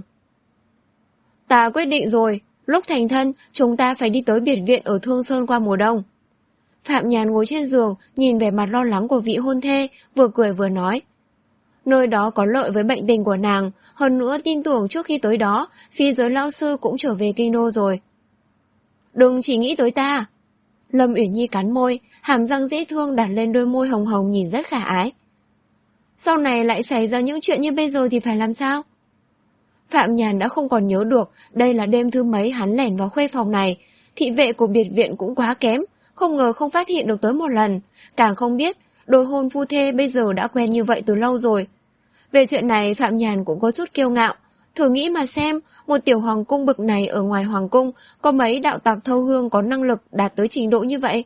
Ta quyết định rồi, lúc thành thân, chúng ta phải đi tới biệt viện ở Thương Sơn qua mùa đông. Phạm Nhàn ngồi trên giường, nhìn vẻ mặt lo lắng của vị hôn thê, vừa cười vừa nói: Nơi đó có lợi với bệnh tình của nàng, hơn nữa tin tưởng trước khi tới đó, phi giới lão sư cũng trở về kinh đô rồi. Đừng chỉ nghĩ tới ta. Lâm Uyển Nhi cắn môi, hàm răng dễ thương đặt lên đôi môi hồng hồng nhìn rất khả ái. Sau này lại xảy ra những chuyện như bây giờ thì phải làm sao? Phạm Nhàn đã không còn nhớ được đây là đêm thứ mấy hắn lẻn vào khuê phòng này. Thị vệ của biệt viện cũng quá kém, không ngờ không phát hiện được tới một lần. Càng không biết đôi hôn phu thê bây giờ đã quen như vậy từ lâu rồi. Về chuyện này Phạm Nhàn cũng có chút kiêu ngạo. Thử nghĩ mà xem, một tiểu hoàng cung bực này ở ngoài hoàng cung, có mấy đạo tặc thâu hương có năng lực đạt tới trình độ như vậy?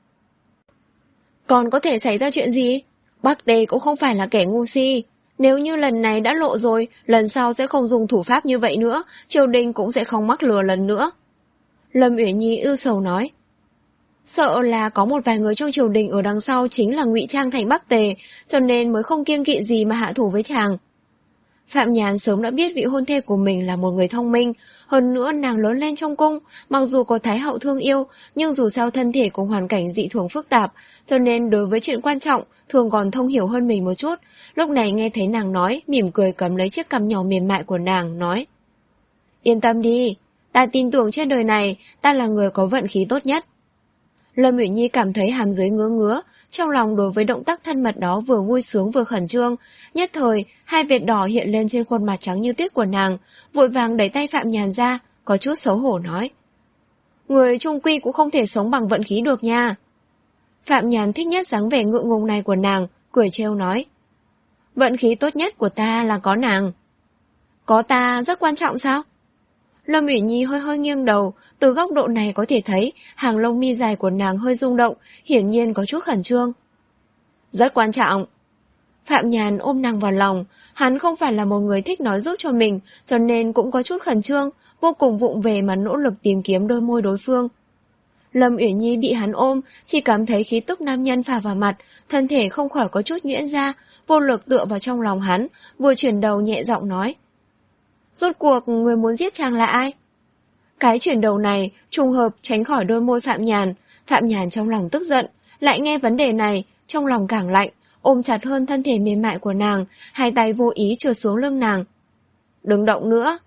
Còn có thể xảy ra chuyện gì? Bắc Tề cũng không phải là kẻ ngu si. Nếu như lần này đã lộ rồi, lần sau sẽ không dùng thủ pháp như vậy nữa, triều đình cũng sẽ không mắc lừa lần nữa. Lâm Uyển Nhi ưu sầu nói. Sợ là có một vài người trong triều đình ở đằng sau chính là ngụy trang thành Bắc Tề, cho nên mới không kiêng kỵ gì mà hạ thủ với chàng. Phạm Nhàn sớm đã biết vị hôn thê của mình là một người thông minh, hơn nữa nàng lớn lên trong cung, mặc dù có thái hậu thương yêu, nhưng dù sao thân thể của hoàn cảnh dị thường phức tạp, cho nên đối với chuyện quan trọng, thường còn thông hiểu hơn mình một chút. Lúc này nghe thấy nàng nói, mỉm cười cầm lấy chiếc cằm nhỏ mềm mại của nàng, nói. Yên tâm đi, ta tin tưởng trên đời này, ta là người có vận khí tốt nhất. Lâm Uyển Nhi cảm thấy hàm dưới ngứa ngứa, trong lòng đối với động tác thân mật đó vừa vui sướng vừa khẩn trương. Nhất thời, hai vệt đỏ hiện lên trên khuôn mặt trắng như tuyết của nàng, vội vàng đẩy tay Phạm Nhàn ra, có chút xấu hổ nói. Người trung quy cũng không thể sống bằng vận khí được nha. Phạm Nhàn thích nhất dáng vẻ ngượng ngùng này của nàng, cười trêu nói. Vận khí tốt nhất của ta là có nàng. Có ta rất quan trọng sao? Lâm Uyển Nhi hơi hơi nghiêng đầu, từ góc độ này có thể thấy hàng lông mi dài của nàng hơi rung động, hiển nhiên có chút khẩn trương. Rất quan trọng. Phạm Nhàn ôm nàng vào lòng, hắn không phải là một người thích nói giúp cho mình, cho nên cũng có chút khẩn trương, vô cùng vụng về mà nỗ lực tìm kiếm đôi môi đối phương. Lâm Uyển Nhi bị hắn ôm, chỉ cảm thấy khí tức nam nhân phả vào mặt, thân thể không khỏi có chút nhuyễn ra, vô lực tựa vào trong lòng hắn, vừa chuyển đầu nhẹ giọng nói. Rốt cuộc người muốn giết chàng là ai? Cái chuyển đầu này trùng hợp tránh khỏi đôi môi Phạm Nhàn. Phạm Nhàn trong lòng tức giận, lại nghe vấn đề này, trong lòng càng lạnh, ôm chặt hơn thân thể mềm mại của nàng, hai tay vô ý trượt xuống lưng nàng. Đừng động nữa.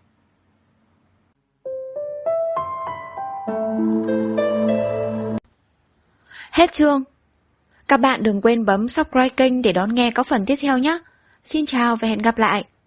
Hết chương. Các bạn đừng quên bấm subscribe kênh để đón nghe các phần tiếp theo nhé. Xin chào và hẹn gặp lại.